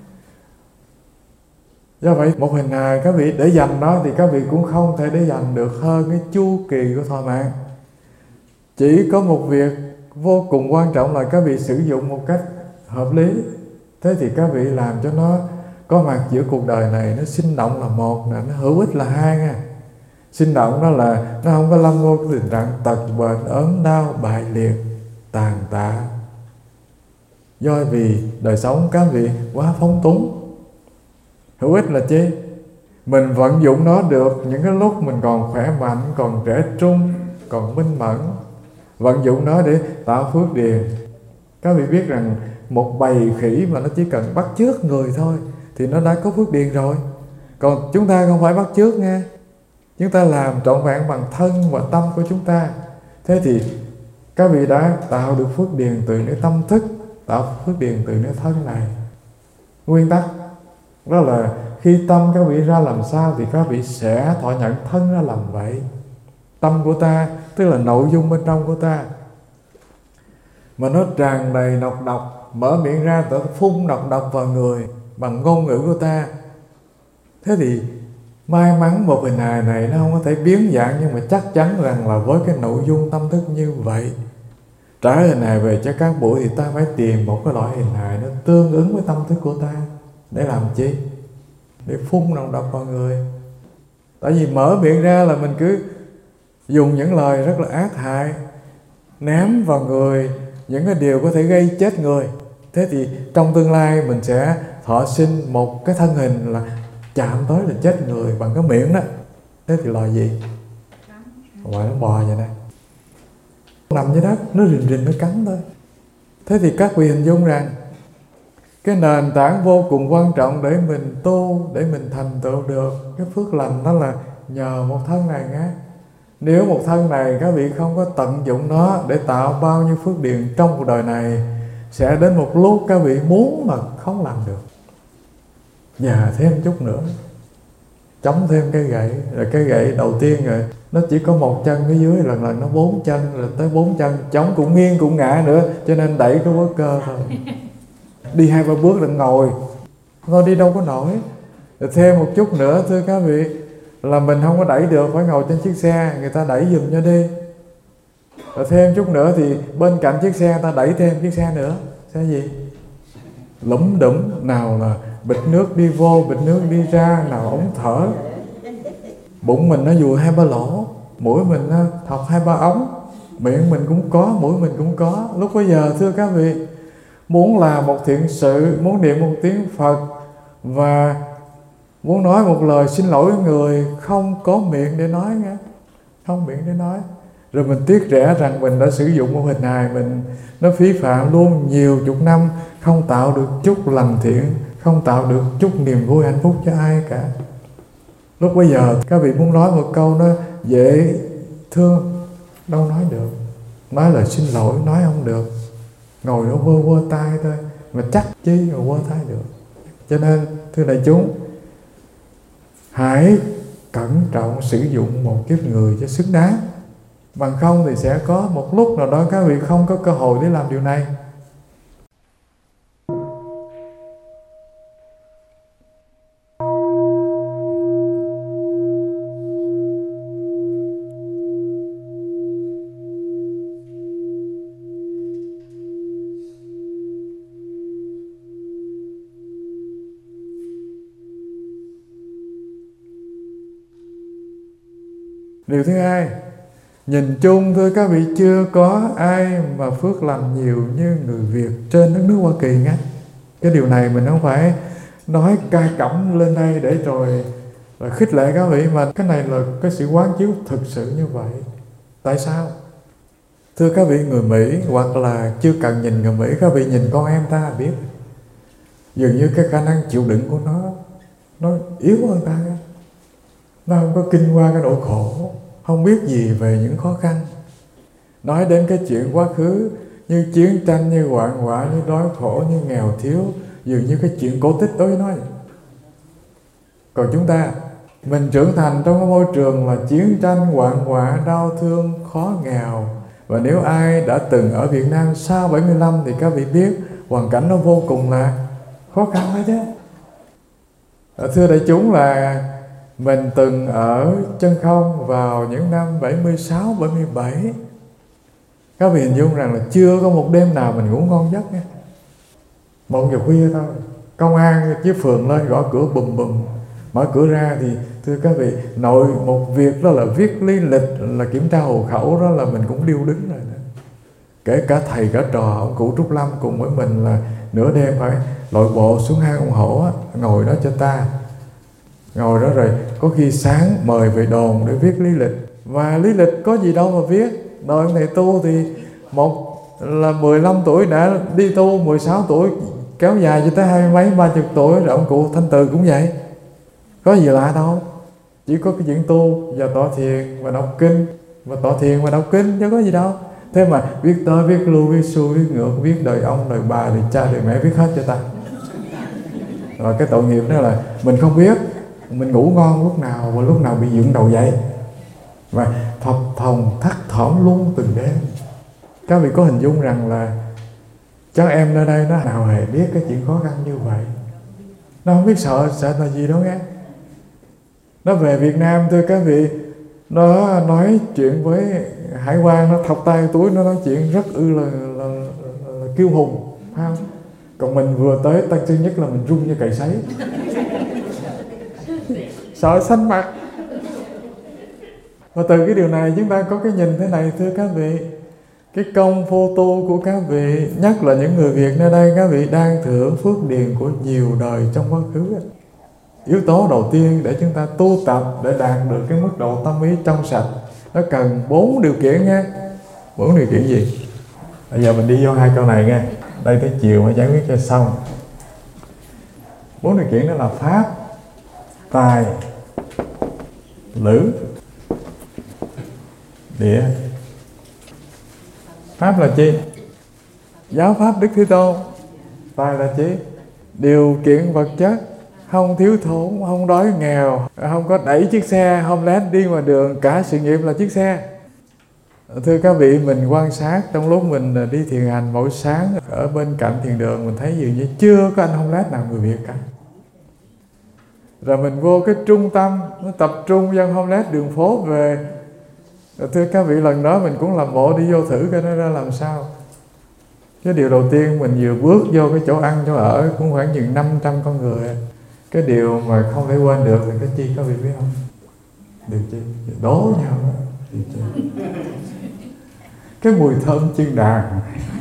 Do vậy một hình hài các vị để dành đó thì các vị cũng không thể để dành được hơn cái chu kỳ của thọ mạng. Chỉ có một việc vô cùng quan trọng là các vị sử dụng một cách hợp lý. Thế thì các vị làm cho nó có mặt giữa cuộc đời này, nó sinh động là một, là nó hữu ích là hai nha. Sinh động đó là nó không có lâm vô cái tình trạng tật bệnh, ốm đau, bại liệt, tàn tạ. Do vì đời sống các vị quá phóng túng. Hữu ích là chi? Mình vận dụng nó được những cái lúc mình còn khỏe mạnh, còn trẻ trung, còn minh mẫn. Vận dụng nó để tạo phước điền. Các vị biết rằng một bầy khỉ mà nó chỉ cần bắt chước người thôi thì nó đã có phước điền rồi. Còn chúng ta không phải bắt chước nha. Chúng ta làm trọn vẹn bằng thân và tâm của chúng ta. Thế thì các vị đã tạo được phước điền từ nơi tâm thức, tạo phước điền từ nơi thân này. Nguyên tắc đó là khi tâm các vị ra làm sao thì các vị sẽ thọ nhận thân ra làm vậy. Tâm của ta tức là nội dung bên trong của ta mà nó tràn đầy nọc độc, mở miệng ra tự phun nọc độc vào người bằng ngôn ngữ của ta. Thế thì may mắn một hình hài này nó không có thể biến dạng, nhưng mà chắc chắn rằng là với cái nội dung tâm thức như vậy, trả hình hài về cho các buổi thì ta phải tìm một cái loại hình hài nó tương ứng với tâm thức của ta. Để làm chi? Để phun nọc độc vào người. Tại vì mở miệng ra là mình cứ dùng những lời rất là ác hại, ném vào người những cái điều có thể gây chết người. Thế thì trong tương lai mình sẽ thọ sinh một cái thân hình là chạm tới là chết người bằng cái miệng đó. Thế thì loài gì? Loài nó bò vậy nè, nằm dưới đất, nó rình rình nó cắn thôi. Thế thì các vị hình dung rằng cái nền tảng vô cùng quan trọng để mình tu, để mình thành tựu được cái phước lành đó là nhờ một thân này nghe. Nếu một thân này các vị không có tận dụng nó để tạo bao nhiêu phước điền trong cuộc đời này, sẽ đến một lúc các vị muốn mà không làm được. Và thêm chút nữa, chống thêm cây gậy, rồi cây gậy đầu tiên rồi nó chỉ có một chân phía dưới, lần lần nó bốn chân, rồi tới bốn chân, chống cũng nghiêng cũng ngã nữa, cho nên đẩy cái bớt cơ thôi. Đi hai ba bước đừng ngồi, ngồi đi đâu có nổi. Rồi thêm một chút nữa thưa các vị, là mình không có đẩy được, phải ngồi trên chiếc xe, người ta đẩy giùm cho đi. Rồi thêm chút nữa thì bên cạnh chiếc xe ta đẩy thêm chiếc xe nữa. Xe gì? Lủm đủm, nào là bịch nước đi vô, bịch nước đi ra, nào ống thở. Bụng mình nó dùi hai ba lỗ, mũi mình nó thọc hai ba ống, miệng mình cũng có, mũi mình cũng có. Lúc bây giờ thưa các vị, muốn làm một thiện sự, muốn niệm một tiếng Phật và muốn nói một lời xin lỗi người, không có miệng để nói nghe, không miệng để nói. Rồi mình tiếc rẻ rằng mình đã sử dụng một hình hài mình nó phí phạm luôn nhiều chục năm, không tạo được chút lành thiện, không tạo được chút niềm vui hạnh phúc cho ai cả. Lúc bây giờ các vị muốn nói một câu nó dễ thương, đâu nói được. Nói lời xin lỗi nói không được, ngồi nó vơ vơ tay thôi, mà chắc chi mà vơ tay được. Cho nên thưa đại chúng, hãy cẩn trọng sử dụng một kiếp người cho xứng đáng. Bằng không thì sẽ có một lúc nào đó các vị không có cơ hội để làm điều này. Điều thứ hai, nhìn chung thưa các vị, chưa có ai mà phước lành nhiều như người Việt trên đất nước Hoa Kỳ nghe. Cái điều này mình không phải nói ca cẩm lên đây để rồi là khích lệ các vị, mà cái này là cái sự quán chiếu thực sự như vậy. Tại sao? Thưa các vị, người Mỹ hoặc là chưa cần nhìn người Mỹ, các vị nhìn con em ta biết dường như cái khả năng chịu đựng của nó nó yếu hơn ta. Nó không có kinh qua cái nỗi khổ, không biết gì về những khó khăn. Nói đến cái chuyện quá khứ như chiến tranh, như hoạn họa, như đói khổ, như nghèo thiếu, dường như cái chuyện cổ tích đối với nó. Còn chúng ta, mình trưởng thành trong cái môi trường là chiến tranh, hoạn họa, đau thương, khó nghèo. Và nếu ai đã từng ở Việt Nam sau bảy mươi lăm thì các vị biết hoàn cảnh nó vô cùng là khó khăn đó chứ. Thưa đại chúng, là mình từng ở chân không vào những năm bảy mươi sáu, bảy mươi bảy. Các vị hình dung rằng là chưa có một đêm nào mình ngủ ngon giấc nha. Một giờ khuya thôi, công an với phường lên gõ cửa bùm bùm. Mở cửa ra thì thưa các vị, nội một việc đó là viết lý lịch, là kiểm tra hộ khẩu, đó là mình cũng điêu đứng rồi đó. Kể cả thầy cả trò, ông cụ Trúc Lâm cùng với mình là nửa đêm phải lội bộ xuống hang ông Hổ á, ngồi đó cho ta. Ngồi đó rồi có khi sáng mời về đồn để viết lý lịch. Và lý lịch có gì đâu mà viết. Đời này tu thì một là mười lăm tuổi đã đi tu, mười sáu tuổi kéo dài cho tới hai mươi mấy, ba chục tuổi. Rồi ông cụ Thanh Từ cũng vậy. Có gì lạ đâu. Chỉ có cái chuyện tu và tọa thiền và đọc kinh, và tọa thiền và đọc kinh, chứ có gì đâu. Thế mà viết tới, viết lui, viết xuôi, viết ngược, viết đời ông, đời bà, đời cha, đời mẹ, viết hết cho ta. Rồi cái tội nghiệp đó là mình không biết. Mình ngủ ngon lúc nào và lúc nào bị dựng đầu dậy, và thập thòng thắt thỏm luôn từng đêm. Các vị có hình dung rằng là cháu em nơi đây nó nào hề biết cái chuyện khó khăn như vậy. Nó không biết sợ, sợ là gì đâu nghe. Nó về Việt Nam thưa các vị, nó nói chuyện với hải quan, nó thọc tay túi, nó nói chuyện rất ư là, là, là, là kiêu hùng, phải không? Còn mình vừa tới Tân Sơn Nhất là mình run như cày sấy, sợ xanh mặt. Và từ cái điều này chúng ta có cái nhìn thế này thưa các vị. Cái công photo của các vị, nhất là những người Việt nơi đây, các vị đang thừa hưởng phước điền của nhiều đời trong quá khứ. Yếu tố đầu tiên để chúng ta tu tập để đạt được cái mức độ tâm ý trong sạch, nó cần bốn điều kiện nha. Bốn điều kiện gì? Bây giờ mình đi vô hai câu này nha. Đây tới chiều mới giải quyết cho xong. Bốn điều kiện đó là pháp, tài, lữ, địa. Pháp là chi? Giáo pháp Đức Thế Tôn. Tài là chi? Điều kiện vật chất, không thiếu thốn, không đói nghèo, không có đẩy chiếc xe không lét đi ngoài đường, cả sự nghiệp là chiếc xe. Thưa các vị, mình quan sát trong lúc mình đi thiền hành mỗi sáng ở bên cạnh thiền đường, mình thấy dường như chưa có anh không lét nào người Việt cả. Rồi mình vô cái trung tâm, nó tập trung dân không lét đường phố về. Rồi thưa các vị, lần đó mình cũng làm bộ đi vô thử cái nó ra làm sao. Cái điều đầu tiên mình vừa bước vô cái chỗ ăn chỗ ở cũng khoảng chừng năm trăm con người. Cái điều mà không thể quên được là cái chi, các vị biết không? Điều chi? Đố nhau đó. Điều chi? Cái mùi thơm chiên đàn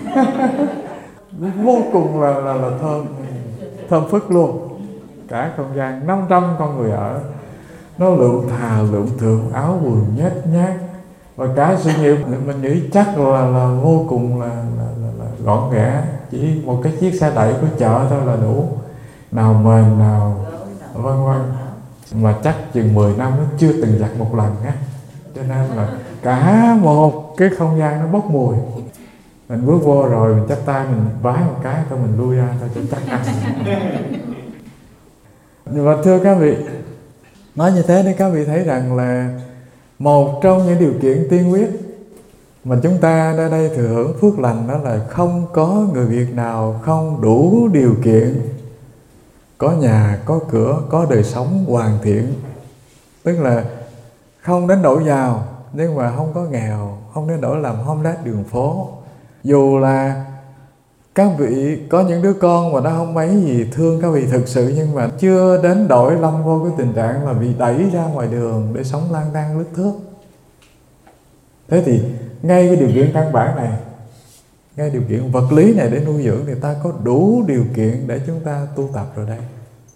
vô cùng là, là, là thơm, thơm phức luôn. Cả không gian năm trăm con người ở, nó lượng thà lượng thượng, áo quần nhét nhát, và cả sự nghiệp mình nghĩ chắc là, là vô cùng là, là, là, là gọn ghẽ. Chỉ một cái chiếc xe đẩy của chợ thôi là đủ, nào mền nào vân vân. Mà chắc chừng mười năm nó chưa từng giặt một lần á, cho nên là cả một cái không gian nó bốc mùi. Mình bước vô rồi mình chắp tay mình vái một cái thôi, mình lui ra thôi cho chắc ăn. Và thưa các vị, Nói như thế để các vị thấy rằng là một trong những điều kiện tiên quyết mà chúng ta ra đây thừa hưởng phước lành, đó là không có người Việt nào không đủ điều kiện, có nhà, có cửa, có đời sống hoàn thiện. Tức là không đến nỗi giàu, nhưng mà không có nghèo, không đến nỗi làm homeless đường phố. Dù là các vị có những đứa con mà nó không mấy gì thương các vị thực sự, nhưng mà chưa đến đổi lâm vô cái tình trạng là bị đẩy ra ngoài đường để sống lang thang lướt thước. Thế thì ngay cái điều kiện căn bản này, ngay điều kiện vật lý này để nuôi dưỡng, thì ta có đủ điều kiện để chúng ta tu tập rồi đây.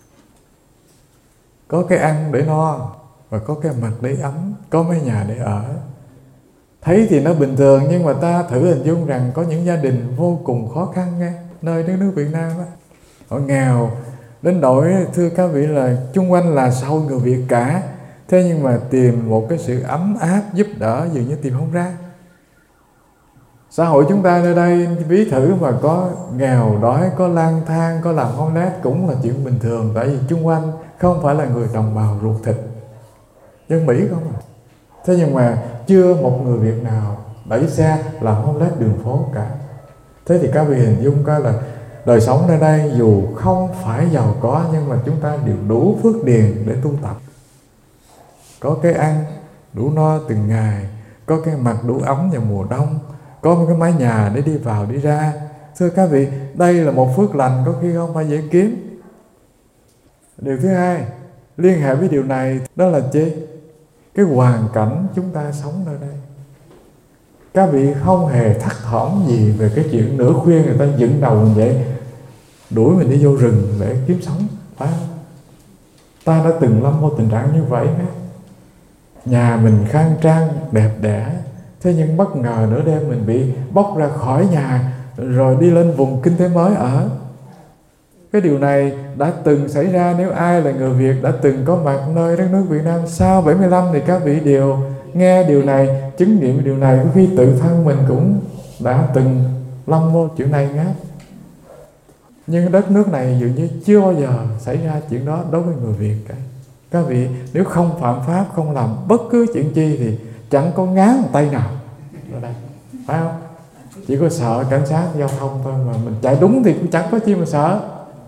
Có cái ăn để no, và có cái mặc để ấm, có mấy nhà để ở. Thấy thì nó bình thường, nhưng mà ta thử hình dung rằng có những gia đình vô cùng khó khăn nghe, nơi đất nước Việt Nam á. Họ nghèo đến nỗi thưa các vị là chung quanh là sau người Việt cả. Thế nhưng mà tìm một cái sự ấm áp giúp đỡ dường như tìm không ra. Xã hội chúng ta nơi đây ví thử mà có nghèo đói, có lang thang, có làm homeless cũng là chuyện bình thường. Tại vì chung quanh không phải là người đồng bào ruột thịt, dân Mỹ không à. Thế nhưng mà chưa một người Việt nào đẩy xe làm homeless đường phố cả. Thế thì các vị hình dung coi là đời sống nơi đây dù không phải giàu có, nhưng mà chúng ta đều đủ phước điền để tu tập. Có cái ăn đủ no từng ngày, có cái mặc đủ ấm vào mùa đông, có một cái mái nhà để đi vào đi ra. Thưa các vị, đây là một phước lành có khi không phải dễ kiếm. Điều thứ hai liên hệ với điều này đó là chi? Cái hoàn cảnh chúng ta sống nơi đây. Các vị không hề thắc thỏm gì về cái chuyện nửa khuya người ta dựng đầu mình vậy, đuổi mình đi vô rừng để kiếm sống, phải không? Ta đã từng lâm vào tình trạng như vậy đó. Nhà mình khang trang đẹp đẽ, thế nhưng bất ngờ nửa đêm mình bị bóc ra khỏi nhà rồi đi lên vùng kinh tế mới ở. Cái điều này đã từng xảy ra. Nếu ai là người Việt đã từng có mặt nơi đất nước Việt Nam sau bảy mươi lăm thì các vị đều nghe điều này, chứng nghiệm điều này. Có khi tự thân mình cũng đã từng lâm vô chuyện này ngát. Nhưng đất nước này dường như chưa bao giờ xảy ra chuyện đó đối với người Việt cả. Các vị nếu không phạm pháp, không làm bất cứ chuyện chi thì chẳng có ngán một tay nào ở đây, phải không? Chỉ có sợ cảnh sát giao thông thôi, mà mình chạy đúng thì cũng chẳng có chi mà sợ.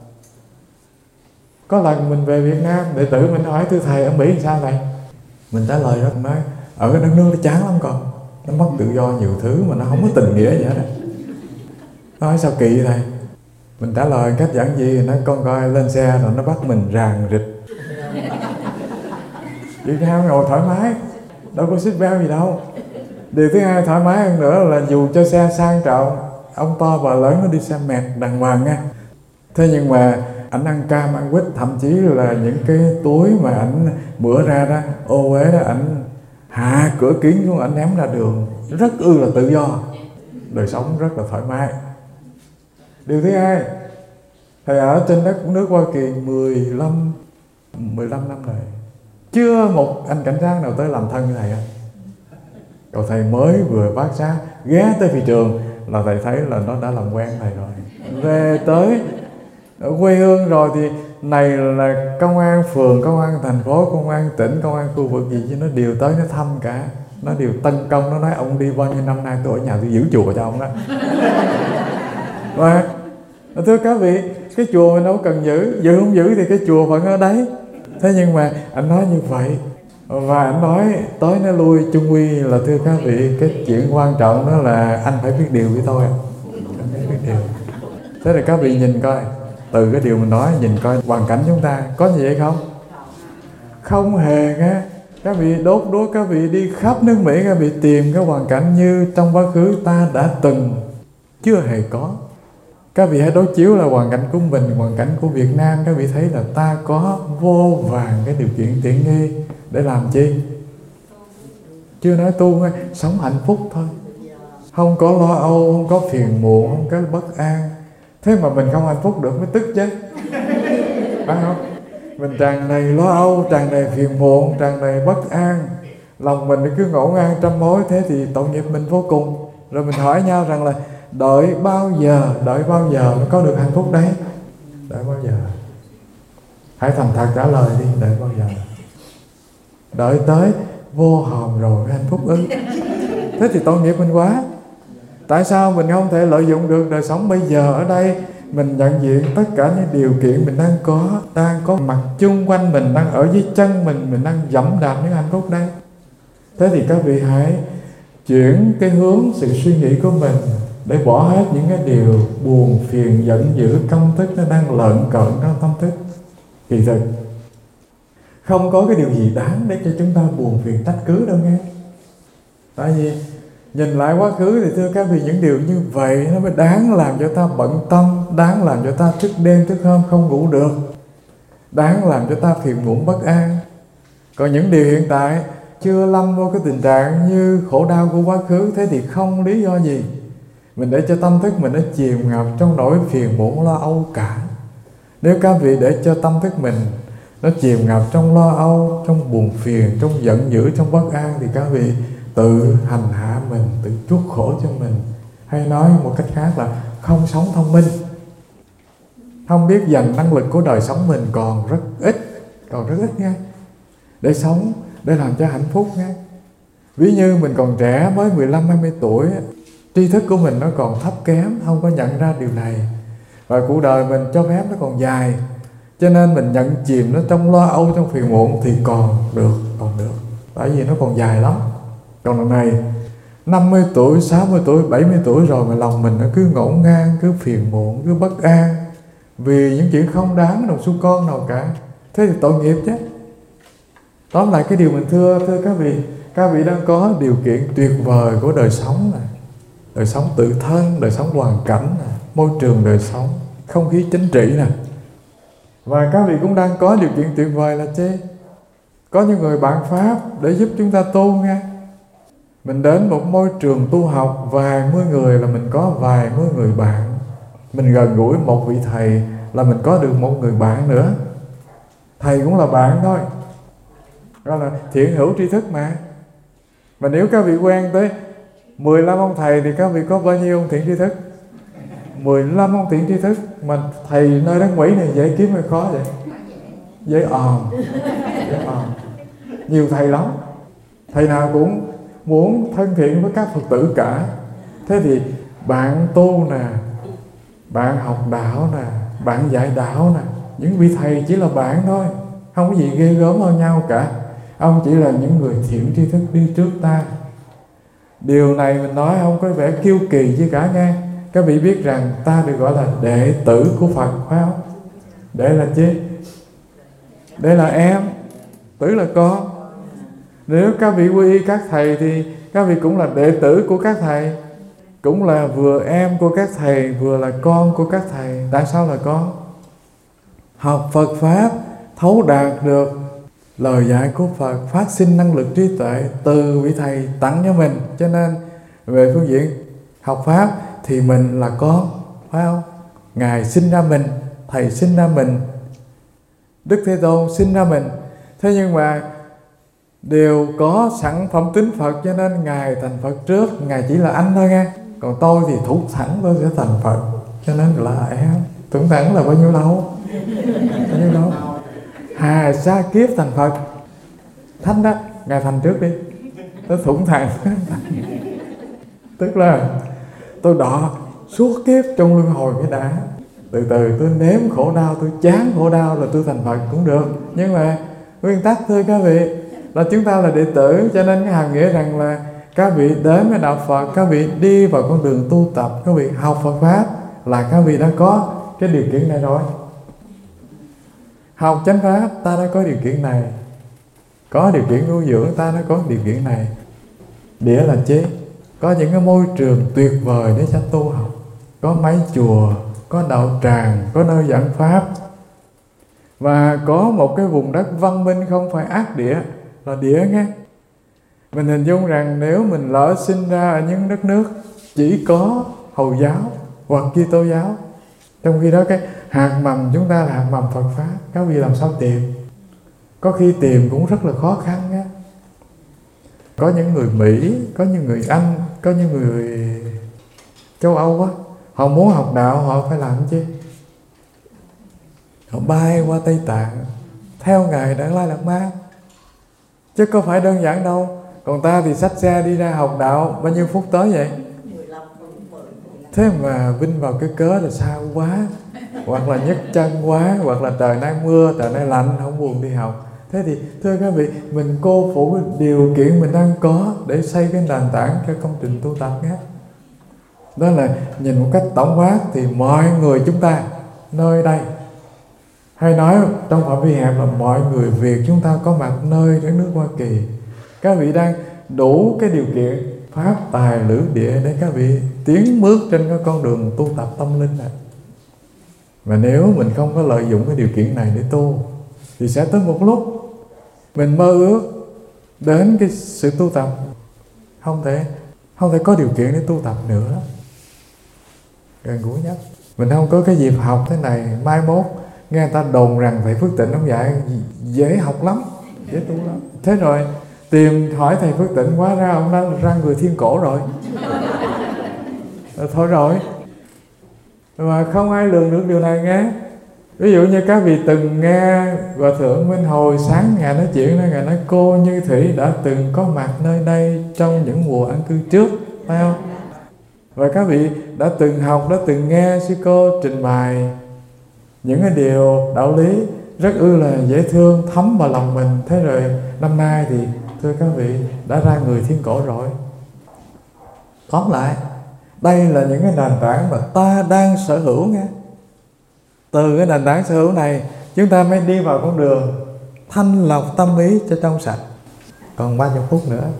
Có lần mình về Việt Nam, đệ tử mình hỏi thưa thầy ở Mỹ làm sao thầy? Mình trả lời đó, nói ở cái đất nước nó chán lắm con, nó mất tự do nhiều thứ mà nó không có tình nghĩa gì hết. Nói sao kỳ thầy? Mình trả lời cách giản dị, nói con coi lên xe rồi nó bắt mình ràng rịch. Việt Nam ngồi thoải mái, đâu có xích beo gì đâu. Điều thứ hai thoải mái hơn nữa là dù cho xe sang trọng, ông to bà lớn nó đi xe mẹt đàng hoàng nha. Thế nhưng mà ảnh ăn cam, ăn quýt, thậm chí là những cái túi mà ảnh bữa ra đó, ô uế đó, ảnh hạ cửa kính xuống, ảnh ném ra đường. Rất ư là tự do, đời sống rất là thoải mái. Điều thứ hai, thầy ở trên đất nước Hoa Kỳ mười lăm năm rồi, chưa một anh cảnh sát nào tới làm thân như thầy. Cậu thầy mới vừa bác xá ghé tới phi trường là thầy thấy là nó đã làm quen thầy rồi. Về tới ở quê hương rồi thì này là công an phường, công an thành phố, công an tỉnh, công an khu vực gì chứ nó đều tới nó thăm cả. Nó đều tân công, nó nói ông đi bao nhiêu năm nay tôi ở nhà tôi giữ chùa cho ông đó. Và thưa các vị, cái chùa mình đâu cần giữ, giữ không giữ thì cái chùa vẫn ở đấy. Thế nhưng mà anh nói như vậy, và anh nói tới nói lui chung quy là thưa các vị, cái chuyện quan trọng đó là anh phải biết điều với tôi. Anh phải biết điều. Thế thì các vị nhìn coi, từ cái điều mình nói nhìn coi hoàn cảnh chúng ta có gì hay không? Không hề nghe. Các vị đốt đuốc, các vị đi khắp nước Mỹ, các vị tìm cái hoàn cảnh như trong quá khứ ta đã từng, chưa hề có. Các vị hãy đối chiếu là hoàn cảnh của mình, hoàn cảnh của Việt Nam, các vị thấy là ta có vô vàn cái điều kiện tiện nghi để làm chi? Chưa nói tu nghe, sống hạnh phúc thôi, không có lo âu, không có phiền muộn, không có bất an. Thế mà mình không hạnh phúc được mới tức chứ, phải không? Mình tràn đầy lo âu, tràn đầy phiền muộn, tràn đầy bất an, lòng mình cứ ngổn ngang trăm mối, thế thì tội nghiệp mình vô cùng. Rồi mình hỏi nhau rằng là đợi bao giờ, đợi bao giờ mới có được hạnh phúc đấy? Đợi bao giờ? Hãy thành thật trả lời đi, đợi bao giờ? đợi tới vô hòm rồi hạnh phúc ư? Thế thì tội nghiệp mình quá. Tại sao mình không thể lợi dụng được đời sống bây giờ ở đây? Mình nhận diện tất cả những điều kiện mình đang có, đang có mặt chung quanh mình, đang ở dưới chân mình, mình đang dẫm đạp những hạnh phúc đây. Thế thì các vị hãy chuyển cái hướng sự suy nghĩ của mình để bỏ hết những cái điều buồn phiền, giận dữ, căm tức nó đang lợn cợn trong tâm thức. Kỳ thực không có cái điều gì đáng để cho chúng ta buồn phiền trách cứ đâu nghe. Tại vì nhìn lại quá khứ thì thưa các vị, những điều như vậy nó mới đáng làm cho ta bận tâm, đáng làm cho ta thức đêm thức hôm không ngủ được, đáng làm cho ta phiền muộn bất an. Còn những điều hiện tại chưa lâm vô cái tình trạng như khổ đau của quá khứ, thế thì không lý do gì mình để cho tâm thức mình nó chìm ngập trong nỗi phiền muộn lo âu cả. Nếu các vị để cho tâm thức mình nó chìm ngập trong lo âu, trong buồn phiền, trong giận dữ, trong bất an, thì các vị tự hành hạ mình, tự chuốc khổ cho mình. Hay nói một cách khác là không sống thông minh, không biết dành năng lực của đời sống mình còn rất ít, còn rất ít nghe, để sống, để làm cho hạnh phúc nghe. Ví như mình còn trẻ, mới mười lăm hai mươi tuổi, tri thức của mình nó còn thấp kém, không có nhận ra điều này. Và cuộc đời mình cho phép nó còn dài, cho nên mình nhận chìm nó trong lo âu, trong phiền muộn thì còn được, còn được. Tại vì nó còn dài lắm. Còn lần này năm mươi tuổi, sáu mươi tuổi, bảy mươi tuổi rồi mà lòng mình nó cứ ngổn ngang, cứ phiền muộn, cứ bất an vì những chuyện không đáng đồng xu con nào cả. Thế thì tội nghiệp chứ. Tóm lại cái điều mình thưa, thưa các vị, các vị đang có điều kiện tuyệt vời của đời sống này, đời sống tự thân, đời sống hoàn cảnh này, môi trường đời sống, không khí chính trị này. Và các vị cũng đang có điều kiện tuyệt vời là chứ có những người bạn Pháp để giúp chúng ta tu nghe. Mình đến một môi trường tu học vài mươi người là mình có vài mươi người bạn. Mình gần gũi một vị thầy là mình có được một người bạn nữa. Thầy cũng là bạn thôi, gọi là thiện hữu tri thức mà. Mà nếu các vị quen tới mười lăm ông thầy thì các vị có bao nhiêu ông thiện tri thức? mười lăm ông thiện tri thức. Mà thầy nơi đất Mỹ này dễ kiếm hay khó vậy? Dễ òm, dễ òm. Nhiều thầy lắm, thầy nào cũng muốn thân thiện với các Phật tử cả. Thế thì bạn tu nè, bạn học đạo nè, bạn dạy đạo nè, những vị thầy chỉ là bạn thôi, không có gì ghê gớm hơn nhau cả. Ông chỉ là những người thiện tri thức đi trước ta. Điều này mình nói không có vẻ kiêu kỳ chứ cả nghe. Các vị biết rằng ta được gọi là đệ tử của Phật, phải không? Đệ là chi? Đệ là em, tử là con. Nếu các vị quy y các thầy thì các vị cũng là đệ tử của các thầy, cũng là vừa em của các thầy, vừa là con của các thầy. Tại sao là con? Học Phật Pháp, thấu đạt được lời dạy của Phật, phát sinh năng lực trí tuệ từ vị thầy tặng cho mình. Cho nên về phương diện học Pháp thì mình là con, phải không? Ngài sinh ra mình, thầy sinh ra mình, Đức Thế Tôn sinh ra mình. Thế nhưng mà đều có sẵn phẩm tính Phật, cho nên Ngài thành Phật trước, Ngài chỉ là anh thôi nghe. Còn tôi thì thủ thẳng tôi sẽ thành Phật, cho nên là em. Thủ thẳng là bao nhiêu lâu? Bao nhiêu lâu? Hà sa kiếp thành Phật. Thánh đó, Ngài thành trước đi, tôi thủng thẳng. Tức là tôi đọ suốt kiếp trong luân hồi cái đã. Từ từ tôi nếm khổ đau, tôi chán khổ đau rồi tôi thành Phật cũng được. Nhưng mà nguyên tắc thưa các vị là chúng ta là đệ tử, cho nên cái hàm nghĩa rằng là các vị đến với đạo Phật, các vị đi vào con đường tu tập, các vị học Phật Pháp là các vị đã có cái điều kiện này rồi. Học chánh Pháp ta đã có điều kiện này, có điều kiện nuôi dưỡng ta đã có điều kiện này. Địa là chế, có những cái môi trường tuyệt vời để cho tu học, có mấy chùa, có đạo tràng, có nơi giảng Pháp, và có một cái vùng đất văn minh, không phải ác địa, là địa nghe. Mình hình dung rằng nếu mình lỡ sinh ra ở những đất nước chỉ có Hồi giáo hoặc Kitô giáo, trong khi đó cái hạt mầm chúng ta là hạt mầm Phật Pháp, các vị làm sao tìm? Có khi tìm cũng rất là khó khăn nghe. Có những người Mỹ, có những người Anh, có những người châu Âu á, họ muốn học đạo họ phải làm chi? Họ bay qua Tây Tạng theo Ngài Đạt Lai Lạt Ma. chứ có phải đơn giản đâu. Còn ta thì xách xe đi ra học đạo, bao nhiêu phút tới vậy? Thế mà vinh vào cái cớ là sao quá, hoặc là nhấc chân quá, hoặc là trời nay mưa, trời nay lạnh, không buồn đi học. Thế thì thưa các vị, mình cô phụ cái điều kiện mình đang có để xây cái nền tảng cho công trình tu tập nhé. Đó là nhìn một cách tổng quát thì mọi người chúng ta nơi đây, hay nói trong phạm vi hẹp là mọi người Việt chúng ta có mặt nơi đất nước Hoa Kỳ, các vị đang đủ cái điều kiện pháp tài lữ địa để các vị tiến bước trên cái con đường tu tập tâm linh này. Và nếu mình không có lợi dụng cái điều kiện này để tu thì sẽ tới một lúc mình mơ ước đến cái sự tu tập không thể không thể có điều kiện để tu tập nữa. Gần gũi nhất, mình không có cái dịp học thế này, mai mốt nghe người ta đồn rằng thầy Phước Tịnh ông dạy dễ học lắm, dễ tu lắm. Thế rồi tìm hỏi thầy Phước Tịnh, quá ra ông đã ra người thiên cổ rồi. Thôi rồi. Mà không ai lường được điều này nghe. Ví dụ như các vị từng nghe Hòa Thượng Minh Hồi sáng Ngài nói chuyện đó, Ngài nói cô Như Thủy đã từng có mặt nơi đây trong những mùa an cư trước, phải không? Và các vị đã từng học, đã từng nghe sư cô trình bày những cái điều đạo lý rất ư là dễ thương, thấm vào lòng mình. Thế rồi năm nay thì thưa các vị đã ra người thiên cổ rồi. Tóm lại, đây là những cái nền tảng mà ta đang sở hữu nghe. Từ cái nền tảng sở hữu này chúng ta mới đi vào con đường thanh lọc tâm ý cho trong sạch. Còn bao nhiêu phút nữa.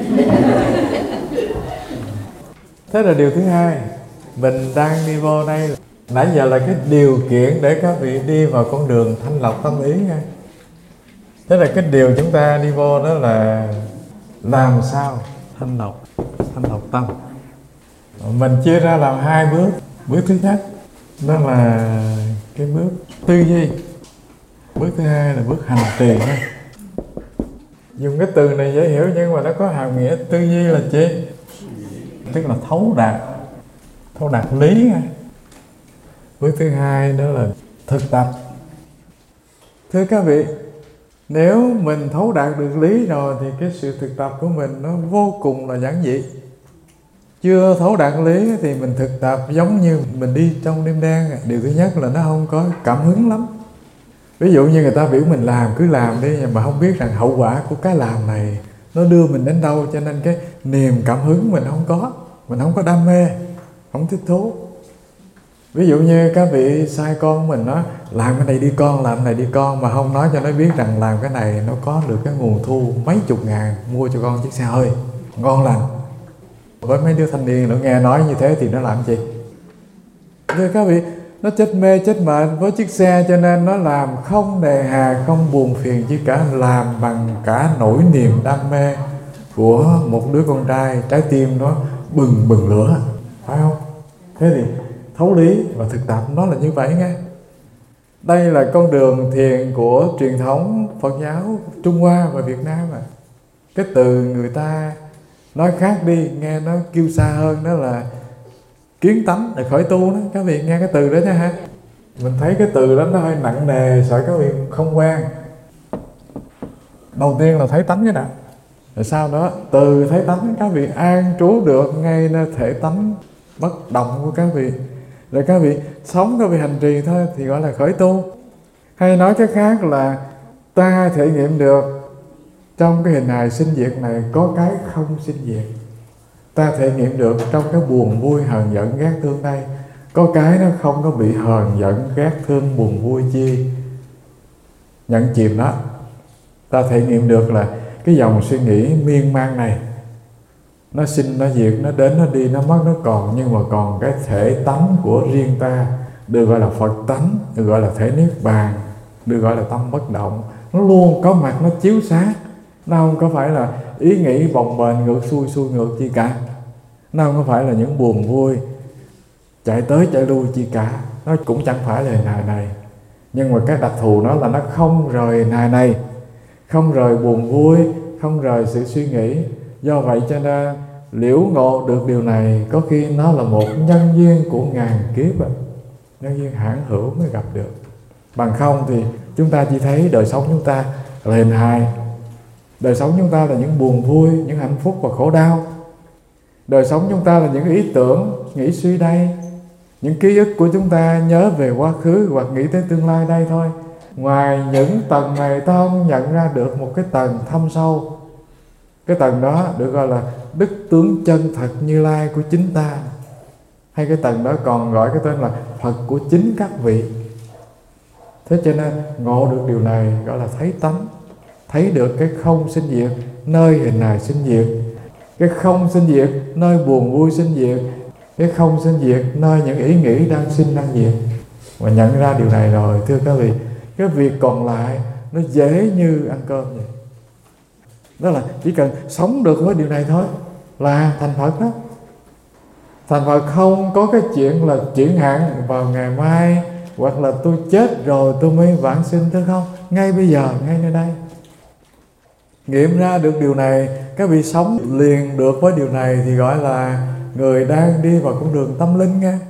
Thế là điều thứ hai, mình đang đi vô đây, nãy giờ là cái điều kiện để các vị đi vào con đường thanh lọc tâm ý nha. Thế là cái điều chúng ta đi vô đó là làm sao thanh lọc, thanh lọc tâm. Mình chia ra làm hai bước. Bước thứ nhất đó là cái bước tư duy, bước thứ hai là bước hành trì. Dùng cái từ này dễ hiểu nhưng mà nó có hàm nghĩa. Tư duy là gì? Tức là thấu đạt, thấu đạt lý. Bước thứ hai đó là thực tập. Thưa các vị, nếu mình thấu đạt được lý rồi thì cái sự thực tập của mình nó vô cùng là giản dị. Chưa thấu đạt lý thì mình thực tập giống như mình đi trong đêm đen. Điều thứ nhất là nó không có cảm hứng lắm. Ví dụ như người ta biểu mình làm, cứ làm đi, mà không biết rằng hậu quả của cái làm này nó đưa mình đến đâu, cho nên cái niềm cảm hứng mình không có, mình không có đam mê, không thích thú. Ví dụ như các vị sai con mình nói làm cái này đi con, làm cái này đi con, mà không nói cho nó biết rằng làm cái này nó có được cái nguồn thu mấy chục ngàn, mua cho con chiếc xe hơi ngon lành. Với mấy đứa thanh niên nó nghe nói như thế thì nó làm gì? Thưa các vị, nó chết mê chết mệt với chiếc xe, cho nên nó làm không nề hà, không buồn phiền chứ cả, làm bằng cả nỗi niềm đam mê của một đứa con trai, trái tim nó bừng bừng lửa, phải không? Thế thì thấu lý và thực tập nó là như vậy nghe. Đây là con đường thiền của truyền thống Phật giáo Trung Hoa và Việt Nam à. Cái từ người ta nói khác đi, nghe nó kêu xa hơn, đó là kiến tánh, là khởi tu đó. Các vị nghe cái từ đó nha ha. Mình thấy cái từ đó nó hơi nặng nề, sợ các vị không quen. Đầu tiên là thấy tánh cái nào. Rồi sau đó từ thấy tánh các vị an trú được ngay nơi thể tánh bất động của các vị. Rồi các vị sống, các vị hành trì thôi thì gọi là khởi tu. Hay nói cách khác là ta thể nghiệm được trong cái hình hài sinh diệt này có cái không sinh diệt. Ta thể nghiệm được trong cái buồn vui hờn giận ghét thương đây có cái nó không có bị hờn giận ghét thương buồn vui chi nhận chìm đó. Ta thể nghiệm được là cái dòng suy nghĩ miên man này nó sinh, nó diệt, nó đến, nó đi, nó mất, nó còn, nhưng mà còn cái thể tánh của riêng ta, được gọi là Phật tánh, được gọi là thể niết bàn, được gọi là tâm bất động. Nó luôn có mặt, nó chiếu sáng. Nó không có phải là ý nghĩ bồng bềnh ngược xuôi xuôi ngược chi cả. Nó không có phải là những buồn vui chạy tới chạy lui chi cả. Nó cũng chẳng phải là hình hài này. Nhưng mà cái đặc thù nó là nó không rời hình hài này, không rời buồn vui, không rời sự suy nghĩ. Do vậy cho nên liễu ngộ được điều này có khi nó là một nhân duyên của ngàn kiếp, nhân duyên hãn hữu mới gặp được. Bằng không thì chúng ta chỉ thấy đời sống chúng ta là hình hài, Đời sống chúng ta là những buồn vui, những hạnh phúc và khổ đau. Đời sống chúng ta là những ý tưởng, nghĩ suy đây, những ký ức của chúng ta nhớ về quá khứ hoặc nghĩ tới tương lai đây thôi. Ngoài những tầng này ta không nhận ra được một cái tầng thâm sâu. Cái tầng đó được gọi là đức tướng chân thật Như Lai của chính ta. Hay cái tầng đó còn gọi cái tên là Phật của chính các vị. Thế cho nên ngộ được điều này gọi là thấy tánh. Thấy được cái không sinh diệt nơi hình hài sinh diệt, cái không sinh diệt nơi buồn vui sinh diệt, cái không sinh diệt nơi những ý nghĩ đang sinh đang diệt. Và nhận ra điều này rồi, thưa các vị, cái việc còn lại nó dễ như ăn cơm vậy. Đó là chỉ cần sống được với điều này thôi là thành Phật đó. Thành Phật không có cái chuyện là chuyển hạn vào ngày mai, hoặc là tôi chết rồi tôi mới vãng sinh, thế không? Ngay bây giờ, ngay nơi đây. Nghiệm ra được điều này, các vị sống liền được với điều này thì gọi là người đang đi vào con đường tâm linh nghe.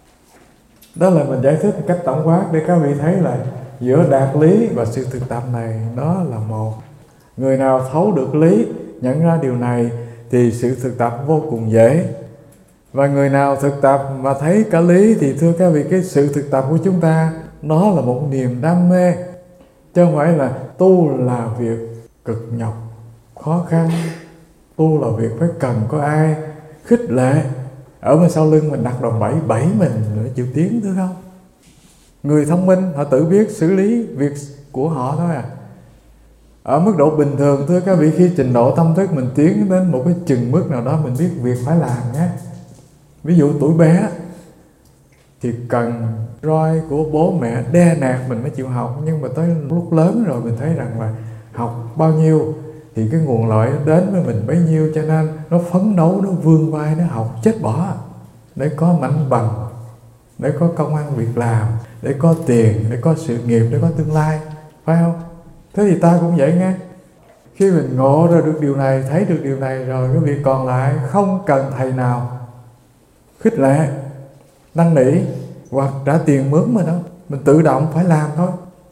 Đó là mình giải thích một cách tổng quát để các vị thấy là giữa đạt lý và sự thực tập này nó là một. Người nào thấu được lý, nhận ra điều này thì sự thực tập vô cùng dễ. Và người nào thực tập mà thấy cả lý thì thưa các vị, cái sự thực tập của chúng ta nó là một niềm đam mê, chứ không phải là tu là việc cực nhọc, khó khăn. Tu là việc phải cần có ai khích lệ ở bên sau lưng mình, đặt đòn bẩy bẩy mình để chịu tiến, thưa không? Người thông minh họ tự biết xử lý việc của họ thôi à. Ở mức độ bình thường, thưa các vị, khi trình độ tâm thức mình tiến đến một cái chừng mức nào đó, mình biết việc phải làm nhé. Ví dụ tuổi bé thì cần roi của bố mẹ đe nạt mình mới chịu học, nhưng mà tới lúc lớn rồi mình thấy rằng là học bao nhiêu thì cái nguồn lợi đến với mình bấy nhiêu, cho nên nó phấn đấu, nó vươn vai, nó học chết bỏ để có mảnh bằng, để có công ăn việc làm, để có tiền, để có sự nghiệp, để có tương lai, phải không? Thế thì ta cũng vậy nghe. Khi mình ngộ ra được điều này, thấy được điều này rồi, cái việc còn lại không cần thầy nào khích lệ, năn nỉ hoặc trả tiền mướn mình đâu, mình tự động phải làm thôi.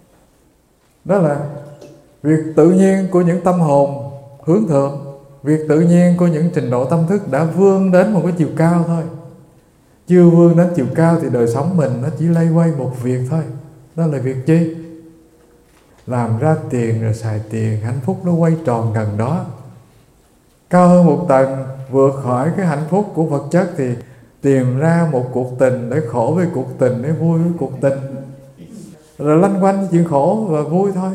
Đó là việc tự nhiên của những tâm hồn hướng thượng, việc tự nhiên của những trình độ tâm thức đã vươn đến một cái chiều cao thôi. Chưa vươn đến chiều cao thì đời sống mình nó chỉ lay quay một việc thôi. Đó là việc chi? Làm ra tiền rồi xài tiền, hạnh phúc nó quay tròn gần đó. Cao hơn một tầng, vượt khỏi cái hạnh phúc của vật chất thì tìm ra một cuộc tình để khổ với cuộc tình, để vui với cuộc tình. Rồi lanh quanh chuyện khổ và vui thôi.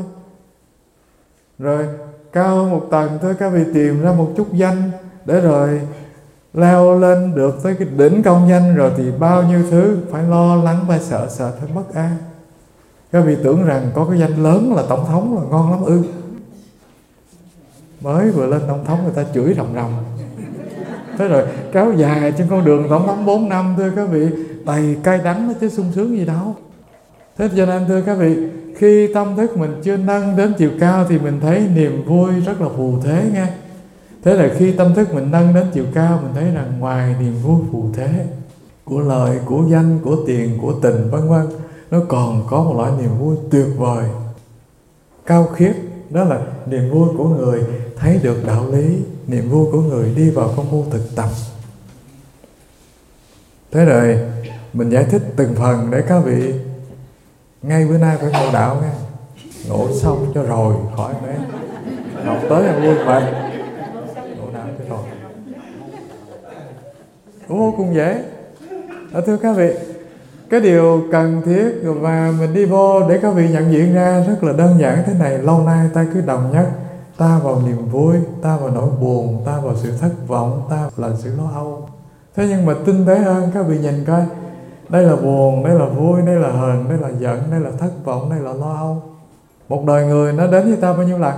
Rồi cao hơn một tầng thôi, các vị tìm ra một chút danh để rồi leo lên được tới cái đỉnh công danh rồi thì bao nhiêu thứ phải lo lắng, phải sợ sợ, phải bất an. Các vị tưởng rằng có cái danh lớn là tổng thống là ngon lắm ư? Mới vừa lên tổng thống người ta chửi rầm rầm. Thế rồi kéo dài trên con đường tổng thống bốn năm, thưa các vị, đầy cay đắng chứ sung sướng gì đâu. Thế cho nên thưa các vị, khi tâm thức mình chưa nâng đến chiều cao thì mình thấy niềm vui rất là phù thế nghe. Thế là khi tâm thức mình nâng đến chiều cao, mình thấy rằng ngoài niềm vui phù thế của lời, của danh, của tiền, của tình vân vân, nó còn có một loại niềm vui tuyệt vời, cao khiết. Đó là niềm vui của người thấy được đạo lý, niềm vui của người đi vào công phu thực tập. Thế rồi mình giải thích từng phần để các vị ngay bữa nay phải ngộ đạo nghe. Ngộ xong cho rồi khỏi mấy học tới là vui mệt, ngộ đạo cho rồi vô cùng dễ. Đó, thưa các vị, cái điều cần thiết và mình đi vô để các vị nhận diện ra rất là đơn giản thế này. Lâu nay ta cứ đồng nhất ta vào niềm vui, ta vào nỗi buồn, ta vào sự thất vọng, ta là sự lo âu. Thế nhưng mà tinh tế hơn, các vị nhìn coi, đây là buồn, đây là vui, đây là hờn, đây là giận, đây là thất vọng, đây là lo âu. Một đời người nó đến với ta bao nhiêu lần?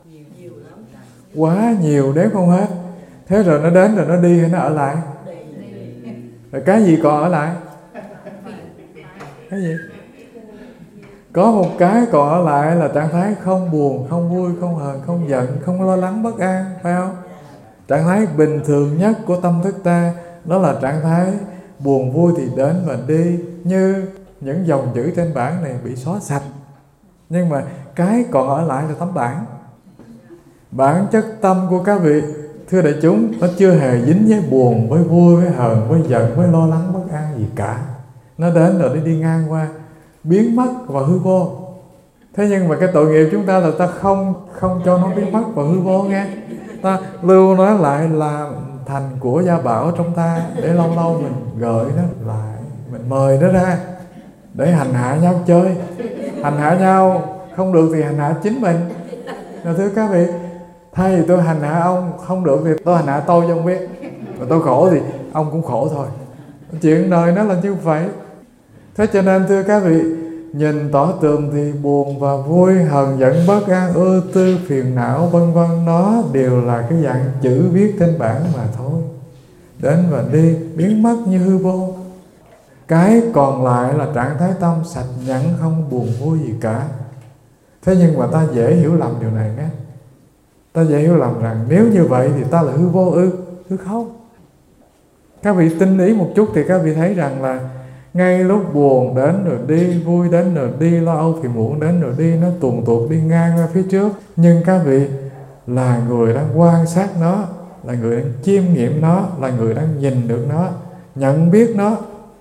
Quá nhiều, đếm không hết. Thế rồi nó đến rồi nó đi hay nó ở lại? Rồi cái gì còn ở lại? Cái gì? Có một cái còn ở lại là trạng thái không buồn, không vui, không hờn, không giận, không lo lắng, bất an, phải không? Trạng thái bình thường nhất của tâm thức ta đó là trạng thái buồn vui thì đến và đi, như những dòng chữ trên bảng này bị xóa sạch. Nhưng mà cái còn ở lại là tấm bảng. Bản chất tâm của các vị, thưa đại chúng, nó chưa hề dính với buồn, với vui, với hờn, với giận, với lo lắng, bất an gì cả. Nó đến rồi nó đi ngang qua, biến mất và hư vô. Thế nhưng mà cái tội nghiệp chúng ta là ta không không cho nó biến mất và hư vô nghe. Ta lưu nó lại là thành của gia bảo trong ta, để lâu lâu mình gợi nó lại, mình mời nó ra để hành hạ nhau chơi. Hành hạ nhau không được thì hành hạ chính mình. Rồi thưa các vị, thay vì tôi hành hạ ông không được thì tôi hành hạ tôi cho ông biết. Mà tôi khổ thì ông cũng khổ thôi. Chuyện đời nó là như vậy. Thế cho nên thưa các vị, nhìn tỏ tường thì buồn và vui, hờn giận, bất an, ưu tư, phiền não vân vân, nó đều là cái dạng chữ viết trên bảng mà thôi. Đến và đi, biến mất như hư vô. Cái còn lại là trạng thái tâm sạch nhẵn, không buồn vui gì cả. Thế nhưng mà ta dễ hiểu lầm điều này nhé. Ta dễ hiểu lầm rằng nếu như vậy thì ta là hư vô ư? Hư không. Các vị tinh ý một chút thì các vị thấy rằng là ngay lúc buồn đến rồi đi, vui đến rồi đi, lo âu phiền muộn đến rồi đi, nó tuồn tuột đi ngang qua phía trước. Nhưng các vị là người đang quan sát nó, là người đang chiêm nghiệm nó, là người đang nhìn được nó, nhận biết nó.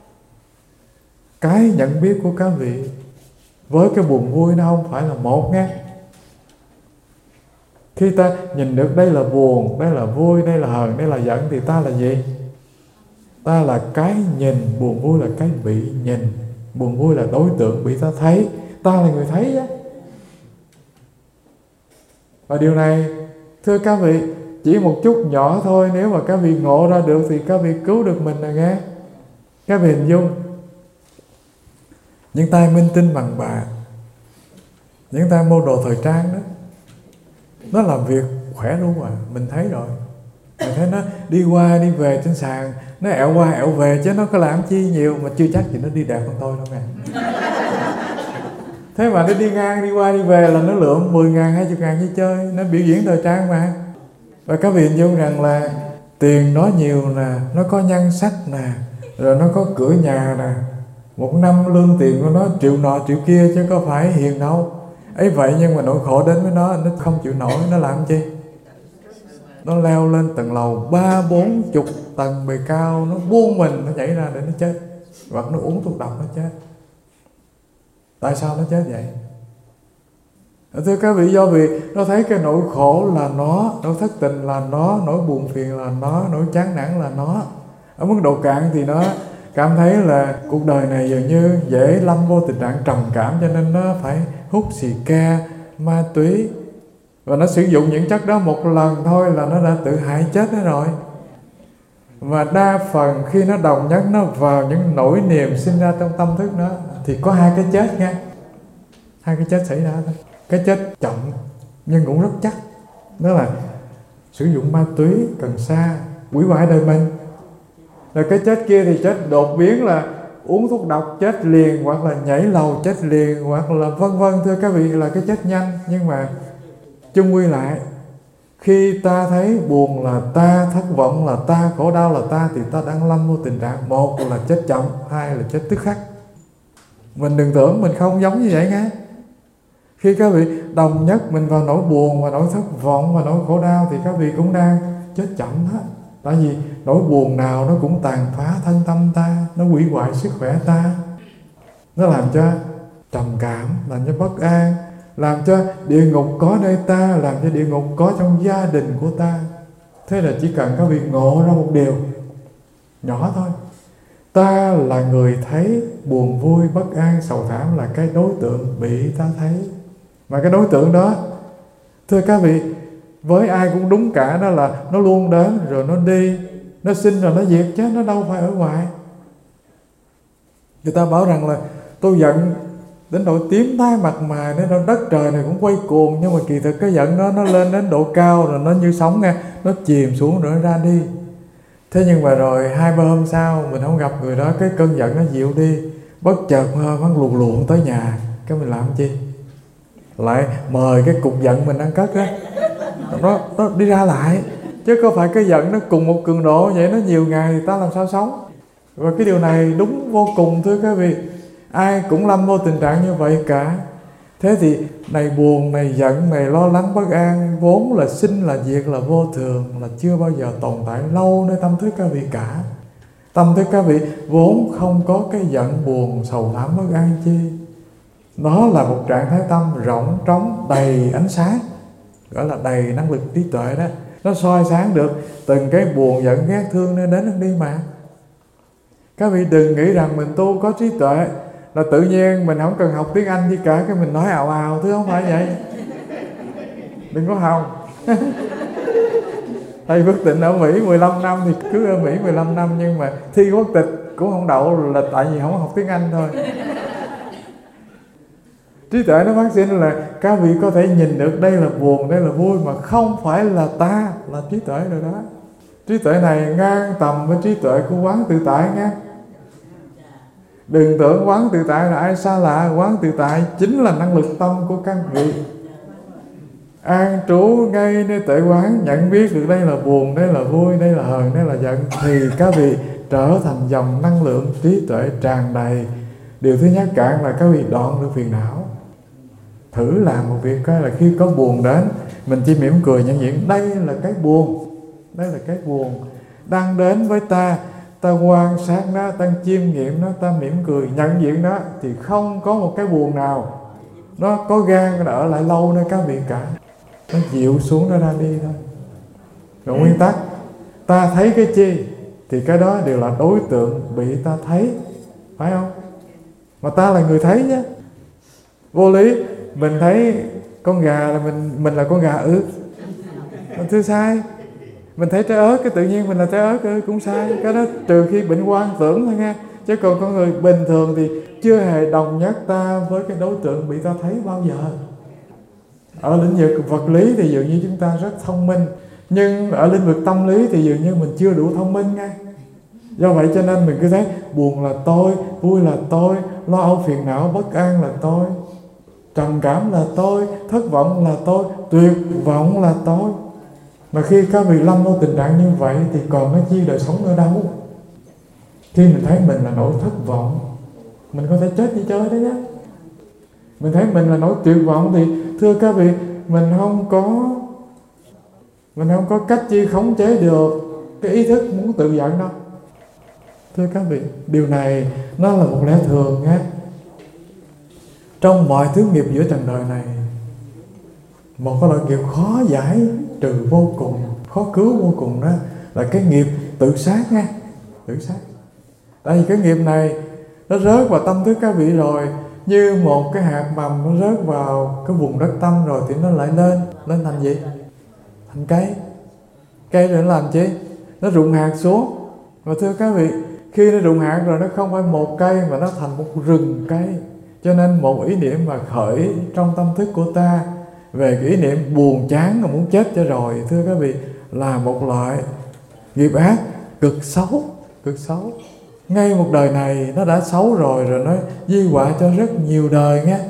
Cái nhận biết của các vị với cái buồn vui nó không phải là một nghe. Khi ta nhìn được đây là buồn, đây là vui, đây là hờn, đây là giận thì ta là gì? Ta là cái nhìn, buồn vui là cái bị nhìn. Buồn vui là đối tượng bị ta thấy, ta là người thấy á. Và điều này thưa các vị, chỉ một chút nhỏ thôi, nếu mà các vị ngộ ra được thì các vị cứu được mình rồi nghe. Các vị hình dung những tay minh tinh bằng bạc, những tay mua đồ thời trang đó, nó làm việc khỏe luôn à, mình thấy rồi. Mình thấy nó đi qua đi về trên sàn, nó ẹo qua ẹo về chứ nó có làm chi nhiều, mà chưa chắc gì nó đi đẹp hơn tôi đâu nghe. Thế mà nó đi ngang đi qua đi về là nó lượm mười ngàn, hai mươi ngàn đi chơi, nó biểu diễn thời trang mà. Và các vị hình dung rằng là tiền nó nhiều nè, nó có nhan sắc nè, rồi nó có cửa nhà nè, một năm lương tiền của nó triệu nọ triệu kia chứ có phải hiền đâu. Ấy vậy nhưng mà nỗi khổ đến với nó, nó không chịu nổi, nó làm chi? Nó leo lên tầng lầu ba bốn chục tầng bề cao, nó buông mình, nó nhảy ra để nó chết, hoặc nó uống thuốc độc nó chết. Tại sao nó chết vậy? Thưa các vị, do vì nó thấy cái nỗi khổ là nó, nỗi thất tình là nó, nỗi buồn phiền là nó, nỗi chán nản là nó. Ở mức độ cạn thì nó cảm thấy là cuộc đời này dường như dễ lâm vô tình trạng trầm cảm, cho nên nó phải hút xì ke, ma túy. Và nó sử dụng những chất đó một lần thôi là nó đã tự hại chết nó rồi. Và đa phần khi nó đồng nhất nó vào những nỗi niềm sinh ra trong tâm thức nó thì có hai cái chết nha. Hai cái chết xảy ra thôi. Cái chết chậm nhưng cũng rất chắc, đó là sử dụng ma túy, cần sa, hủy hoại đời mình. Rồi cái chết kia thì chết đột biến là uống thuốc độc chết liền, hoặc là nhảy lầu chết liền, hoặc là vân vân. Thưa các vị, là cái chết nhanh. Nhưng mà chung quy lại, khi ta thấy buồn là ta, thất vọng là ta, khổ đau là ta, thì ta đang lâm vô tình trạng một là chết chậm, hai là chết tức khắc. Mình đừng tưởng mình không giống như vậy nghe. Khi các vị đồng nhất mình vào nỗi buồn và nỗi thất vọng và nỗi khổ đau thì các vị cũng đang chết chậm hết. Tại vì nỗi buồn nào nó cũng tàn phá thân tâm ta, nó hủy hoại sức khỏe ta, nó làm cho trầm cảm, làm cho bất an, làm cho địa ngục có nơi ta, làm cho địa ngục có trong gia đình của ta. Thế là chỉ cần các vị ngộ ra một điều nhỏ thôi, ta là người thấy buồn vui, bất an, sầu thảm là cái đối tượng bị ta thấy. Mà cái đối tượng đó, thưa các vị, với ai cũng đúng cả, đó là nó luôn đến rồi nó đi, nó sinh rồi nó diệt chứ nó đâu phải ở ngoài. Người ta bảo rằng là tôi giận đến độ tím tái mặt mày, đến độ đất trời này cũng quay cuồng, nhưng mà kỳ thực cái giận đó nó lên đến độ cao rồi nó như sóng nghe, nó chìm xuống rồi nó ra đi. Thế nhưng mà rồi hai ba hôm sau mình không gặp người đó, cái cơn giận nó dịu đi, bất chợt nó luồn luồn tới nhà, cái mình làm chi? Lại mời cái cục giận mình đang cất á, nó, nó đi ra lại. Chứ có phải cái giận nó cùng một cường độ vậy, nó nhiều ngày thì ta làm sao sống? Và cái điều này đúng vô cùng thưa các vị. Ai cũng lâm vô tình trạng như vậy cả. Thế thì này buồn, này giận, này lo lắng bất an, vốn là sinh là diệt, là vô thường, là chưa bao giờ tồn tại lâu nơi tâm thức các vị cả. Tâm thức các vị vốn không có cái giận buồn sầu thảm bất an chi. Nó là một trạng thái tâm rộng trống đầy ánh sáng, gọi là đầy năng lực trí tuệ đó. Nó soi sáng được từng cái buồn giận ghét thương nên đến đi mà. Các vị đừng nghĩ rằng mình tu có trí tuệ là tự nhiên mình không cần học tiếng Anh gì cả, cái mình nói ào ào, thứ không phải vậy. Đừng có hòng. Thầy Phước Tịnh ở Mỹ mười lăm năm thì cứ ở Mỹ mười lăm năm, nhưng mà thi quốc tịch cũng không đậu là tại vì không học tiếng Anh thôi. Trí tuệ nó phát sinh là các vị có thể nhìn được đây là buồn, đây là vui, mà không phải là ta, là trí tuệ rồi đó. Trí tuệ này ngang tầm với trí tuệ của quán tự tại nha. Đừng tưởng quán tự tại là ai xa lạ. Quán tự tại chính là năng lực tâm của các vị. An trú ngay nơi tuệ quán, nhận biết được đây là buồn, đây là vui, đây là hờn, đây là giận, thì các vị trở thành dòng năng lượng trí tuệ tràn đầy. Điều thứ nhất cạn là các vị đoạn được phiền não. Thử làm một việc coi là khi có buồn đến, mình chỉ mỉm cười nhận diện đây là cái buồn, đây là cái buồn đang đến với ta. Ta quan sát nó, ta chiêm nghiệm nó, ta mỉm cười nhận diện nó, thì không có một cái buồn nào nó có gan ở lại lâu nơi các vị cả. Nó dịu xuống, nó ra đi thôi. Rồi nguyên tắc, ta thấy cái chi thì cái đó đều là đối tượng bị ta thấy, phải không? Mà ta là người thấy chứ. Vô lý mình thấy con gà là mình mình là con gà ư? Thứ sai. Mình thấy trái ớt cái tự nhiên mình là trái ớt ư? Cũng sai. Cái đó trừ khi bệnh quan tưởng thôi nha. Chứ còn con người bình thường thì chưa hề đồng nhất ta với cái đối tượng bị ta thấy bao giờ. Ở lĩnh vực vật lý thì dường như chúng ta rất thông minh, nhưng ở lĩnh vực tâm lý thì dường như mình chưa đủ thông minh nha. Do vậy cho nên mình cứ thấy buồn là tôi, vui là tôi, lo âu phiền não bất an là tôi, trầm cảm là tôi, thất vọng là tôi, tuyệt vọng là tôi. Mà khi các vị lâm vào tình trạng như vậy thì còn cái chi đời sống ở đâu? Khi mình thấy mình là nỗi thất vọng, mình có thể chết đi chơi đấy nhé. Mình thấy mình là nỗi tuyệt vọng thì thưa các vị, mình không có mình không có cách chi khống chế được cái ý thức muốn tự giận đâu. Thưa các vị, điều này nó là một lẽ thường nhé. Trong mọi thứ nghiệp giữa trần đời này, một cái loại nghiệp khó giải trừ vô cùng, khó cứu vô cùng đó là cái nghiệp tự sát nha. Tự sát. Tại vì cái nghiệp này nó rớt vào tâm thức các vị rồi, như một cái hạt mầm nó rớt vào cái vùng đất tâm rồi thì nó lại lên, lên thành gì? Thành cây. Cây rồi nó làm chi? Nó rụng hạt xuống. Và thưa các vị, khi nó rụng hạt rồi nó không phải một cây mà nó thành một rừng cây. Cho nên một ý niệm mà khởi trong tâm thức của ta về cái ý niệm buồn chán và muốn chết cho rồi, thưa các vị, là một loại nghiệp ác cực xấu, cực xấu. Ngay một đời này nó đã xấu rồi, rồi nó di họa cho rất nhiều đời nghe.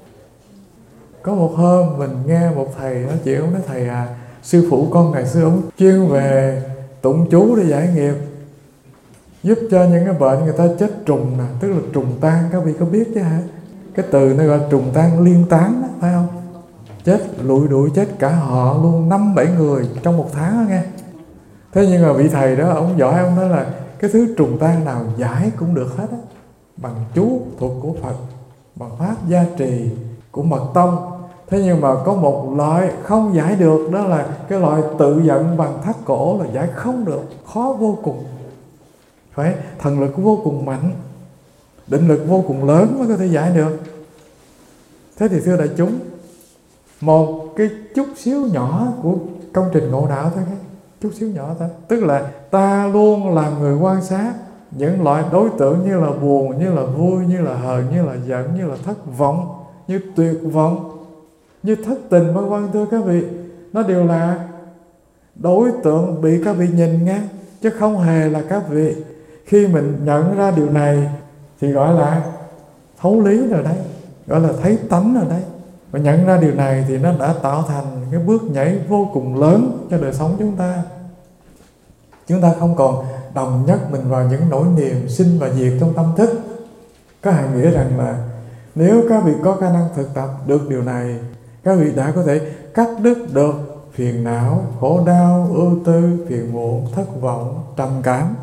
Có một hôm mình nghe một thầy nói chuyện, ông nói thầy à, sư phụ con ngày xưa ông chuyên về tụng chú để giải nghiệp, giúp cho những cái bệnh người ta chết trùng nè, tức là trùng tan, các vị có biết chứ hả? Cái từ nó gọi trùng tan liên tán đó, phải không? Chết lụi đuổi, chết cả họ luôn, năm bảy người trong một tháng đó nghe. Thế nhưng mà vị thầy đó ông giỏi, ông nói là cái thứ trùng tan nào giải cũng được hết á, bằng chú thuật của Phật, bằng pháp gia trì của mật tông. Thế nhưng mà có một loại không giải được, đó là cái loại tự giận bằng thắt cổ là giải không được, khó vô cùng. Phải thần lực vô cùng mạnh, định lực vô cùng lớn mới có thể giải được. Thế thì thưa đại chúng, một cái chút xíu nhỏ của công trình ngộ đạo thôi, chút xíu nhỏ thôi. Tức là ta luôn làm người quan sát những loại đối tượng như là buồn, như là vui, như là hờn, như là giận, như là thất vọng, như tuyệt vọng, như thất tình vân vân. Thưa các vị, nó đều là đối tượng bị các vị nhìn nghe, chứ không hề là các vị. Khi mình nhận ra điều này thì gọi là thấu lý rồi đấy, gọi là thấy tánh rồi đấy. Và nhận ra điều này thì nó đã tạo thành cái bước nhảy vô cùng lớn cho đời sống chúng ta. Chúng ta không còn đồng nhất mình vào những nỗi niềm sinh và diệt trong tâm thức. Có hàng nghĩa rằng là Nếu các vị có khả năng thực tập được điều này, các vị đã có thể cắt đứt được phiền não, khổ đau, ưu tư, phiền muộn, thất vọng, trầm cảm.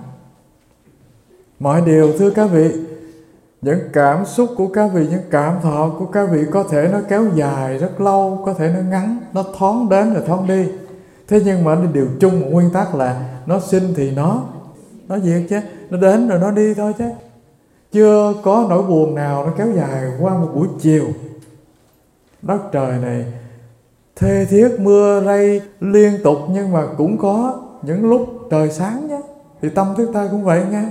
Mọi điều, thưa các vị, những cảm xúc của các vị, những cảm thọ của các vị có thể nó kéo dài rất lâu, có thể nó ngắn, nó thoáng đến rồi thoáng đi. Thế nhưng mà điều chung, một nguyên tắc là nó sinh thì nó, nó diệt chứ, nó đến rồi nó đi thôi chứ. Chưa có nỗi buồn nào nó kéo dài qua một buổi chiều. Đất trời này thê thiết mưa rây liên tục, nhưng mà cũng có những lúc trời sáng nhé. Thì tâm thức ta cũng vậy nghe.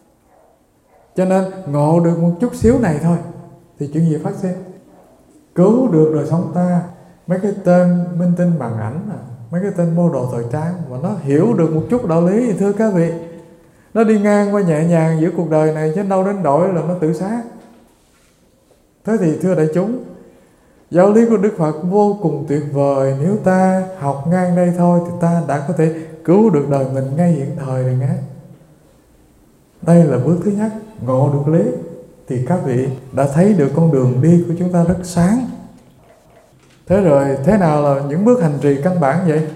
Cho nên ngộ được một chút xíu này thôi thì chuyện gì phát sinh. Cứu được đời sống ta. Mấy cái tên minh tinh bằng ảnh, mấy cái tên mô đồ thời trang mà nó hiểu được một chút đạo lý thì thưa các vị, nó đi ngang qua nhẹ nhàng giữa cuộc đời này, chứ đâu đến đổi là nó tự sát. Thế thì thưa đại chúng, giáo lý của Đức Phật vô cùng tuyệt vời. Nếu ta học ngang đây thôi thì ta đã có thể cứu được đời mình ngay hiện thời này nghe. Đây là bước thứ nhất, ngộ được lý. Thì các vị đã thấy được con đường đi của chúng ta rất sáng. Thế rồi, thế nào là những bước hành trì căn bản vậy?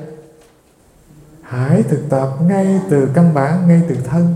Hãy thực tập ngay từ căn bản, ngay từ thân.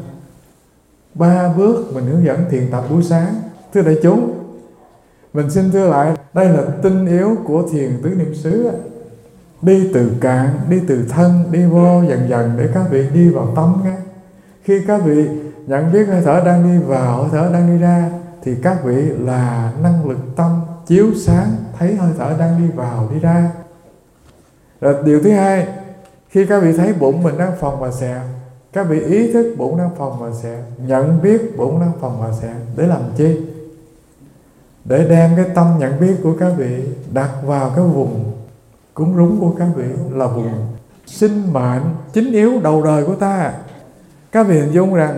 Ba bước mình hướng dẫn thiền tập buổi sáng. Thưa đại chúng, mình xin thưa lại, đây là tinh yếu của thiền tứ niệm xứ. Đi từ cạn, đi từ thân, đi vô dần dần để các vị đi vào tâm nghe. Khi các vị nhận biết hơi thở đang đi vào, hơi thở đang đi ra, thì các vị là năng lực tâm chiếu sáng, thấy hơi thở đang đi vào, đi ra. Rồi điều thứ hai, khi các vị thấy bụng mình đang phồng và xẹp, các vị ý thức bụng đang phồng và xẹp, nhận biết bụng đang phồng và xẹp. Để làm chi? Để đem cái tâm nhận biết của các vị đặt vào cái vùng cúng rúng của các vị, là vùng sinh mệnh chính yếu đầu đời của ta. Các vị hình dung rằng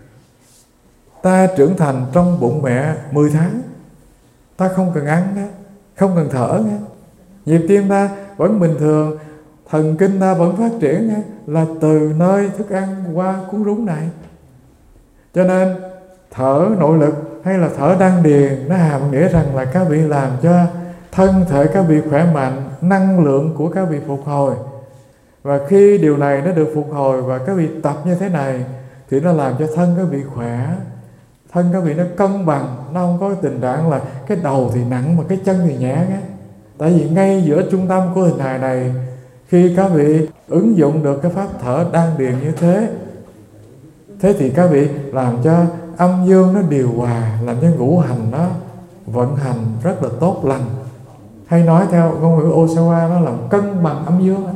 ta trưởng thành trong bụng mẹ mười tháng, ta không cần ăn nữa, không cần thở nữa, nhịp tim ta vẫn bình thường, thần kinh ta vẫn phát triển nữa, là từ nơi thức ăn qua cuốn rúng này. Cho nên thở nội lực hay là thở đan điền, nó hàm nghĩa rằng là các vị làm cho thân thể các vị khỏe mạnh, năng lượng của các vị phục hồi. Và khi điều này nó được phục hồi và các vị tập như thế này thì nó làm cho thân các vị khỏe, thân các vị nó cân bằng, nó không có tình trạng là cái đầu thì nặng mà cái chân thì nhẹ nghe. Tại vì ngay giữa trung tâm của hình hài này, khi các vị ứng dụng được cái pháp thở đan điền như thế, thế thì các vị làm cho âm dương nó điều hòa, làm cho ngũ hành nó vận hành rất là tốt lành. Hay nói theo ngôn ngữ Osawa, nó làm cân bằng âm dương.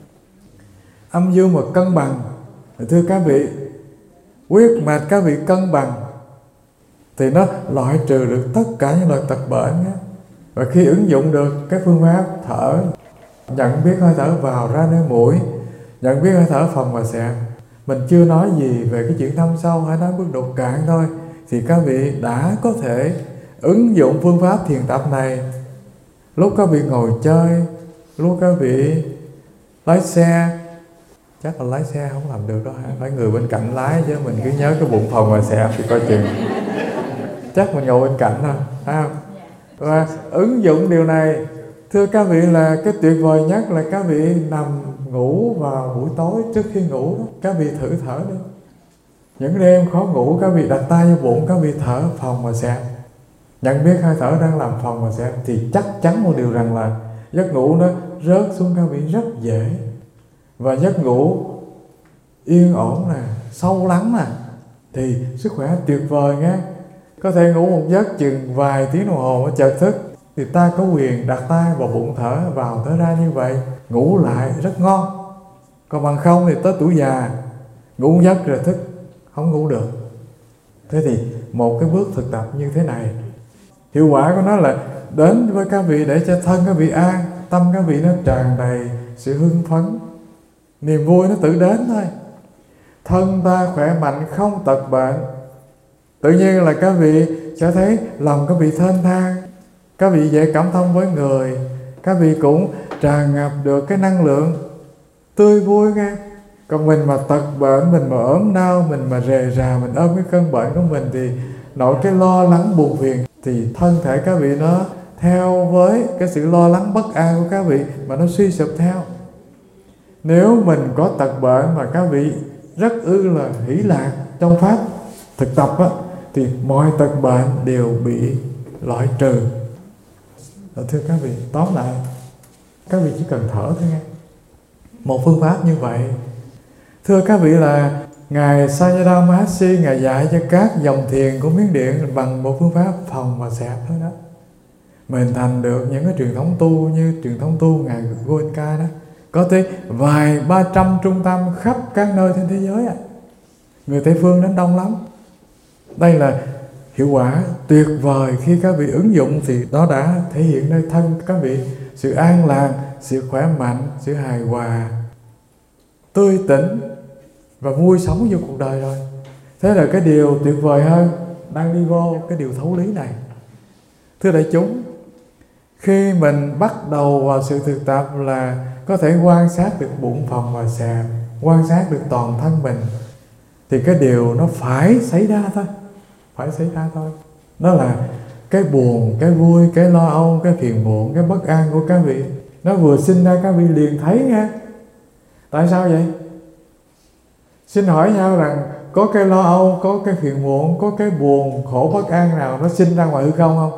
Âm dương mà cân bằng, thưa các vị, huyết mạch các vị cân bằng thì nó loại trừ được tất cả những loại tật bệnh. Và khi ứng dụng được cái phương pháp thở, nhận biết hơi thở vào ra nơi mũi, nhận biết hơi thở phồng và xẹp, mình chưa nói gì về cái chuyện thâm sâu, hay nói bước độ cạn thôi, thì các vị đã có thể ứng dụng phương pháp thiền tập này lúc các vị ngồi chơi, lúc các vị lái xe. Chắc là lái xe không làm được đó, phải người bên cạnh lái, chứ mình cứ nhớ cái bụng phồng và xẹp thì coi chừng chắc mình ngồi bên cạnh thôi, phải không? Và ứng dụng điều này, thưa các vị, là cái tuyệt vời nhất là các vị nằm ngủ vào buổi tối trước khi ngủ đó, các vị thử thở đi. Những đêm khó ngủ, các vị đặt tay vô bụng, các vị thở phồng và xẹp, nhận biết hơi thở đang làm phồng và xẹp, thì chắc chắn một điều rằng là giấc ngủ nó rớt xuống các vị rất dễ. Và giấc ngủ yên ổn nè, sâu lắng nè, thì sức khỏe tuyệt vời nghe. Có thể ngủ một giấc chừng vài tiếng đồng hồ mới chợt thức, thì ta có quyền đặt tay vào bụng thở vào thở ra như vậy, ngủ lại rất ngon. Còn bằng không thì tới tuổi già ngủ một giấc rồi thức, không ngủ được. Thế thì một cái bước thực tập như thế này, hiệu quả của nó là đến với các vị để cho thân các vị an, tâm các vị nó tràn đầy sự hưng phấn, niềm vui nó tự đến thôi. Thân ta khỏe mạnh, không tật bệnh, tự nhiên là các vị sẽ thấy lòng các vị thênh thang, các vị dễ cảm thông với người, các vị cũng tràn ngập được cái năng lượng tươi vui nghe. Còn mình mà tật bệnh, mình mà ốm đau, mình mà rề rà, mình ôm cái cơn bệnh của mình thì nỗi cái lo lắng buồn phiền thì thân thể các vị nó theo với cái sự lo lắng bất an của các vị mà nó suy sụp theo. Nếu mình có tật bệnh mà các vị rất ư là hỷ lạc trong pháp thực tập á, thì mọi tật bệnh đều bị loại trừ. Thưa các vị, tóm lại các vị chỉ cần thở thôi nghe. Một phương pháp như vậy, thưa các vị, là Ngài Sayadaw Mahasi Ngài dạy cho các dòng thiền của Miến Điện bằng một phương pháp phòng và xẹp thôi đó. Mình thành được những cái truyền thống tu như truyền thống tu Ngài Goenka đó, có tới vài ba trăm trung tâm khắp các nơi trên thế giới. Người Tây Phương đến đông lắm. Đây là hiệu quả tuyệt vời. Khi các vị ứng dụng thì nó đã thể hiện nơi thân các vị sự an lạc, sự khỏe mạnh, sự hài hòa, tươi tỉnh và vui sống vô cuộc đời rồi. Thế là cái điều tuyệt vời hơn đang đi vô cái điều thấu lý này. Thưa đại chúng, khi mình bắt đầu vào sự thực tập là có thể quan sát được bụng, phòng và xẹp, quan sát được toàn thân mình, thì cái điều nó phải xảy ra thôi. Phải xảy ra thôi. Đó là cái buồn, cái vui, cái lo âu, cái phiền muộn, cái bất an của các vị, nó vừa sinh ra các vị liền thấy nha. Tại sao vậy? Xin hỏi nhau rằng có cái lo âu, có cái phiền muộn, có cái buồn, khổ, bất an nào nó sinh ra ngoài hư không không?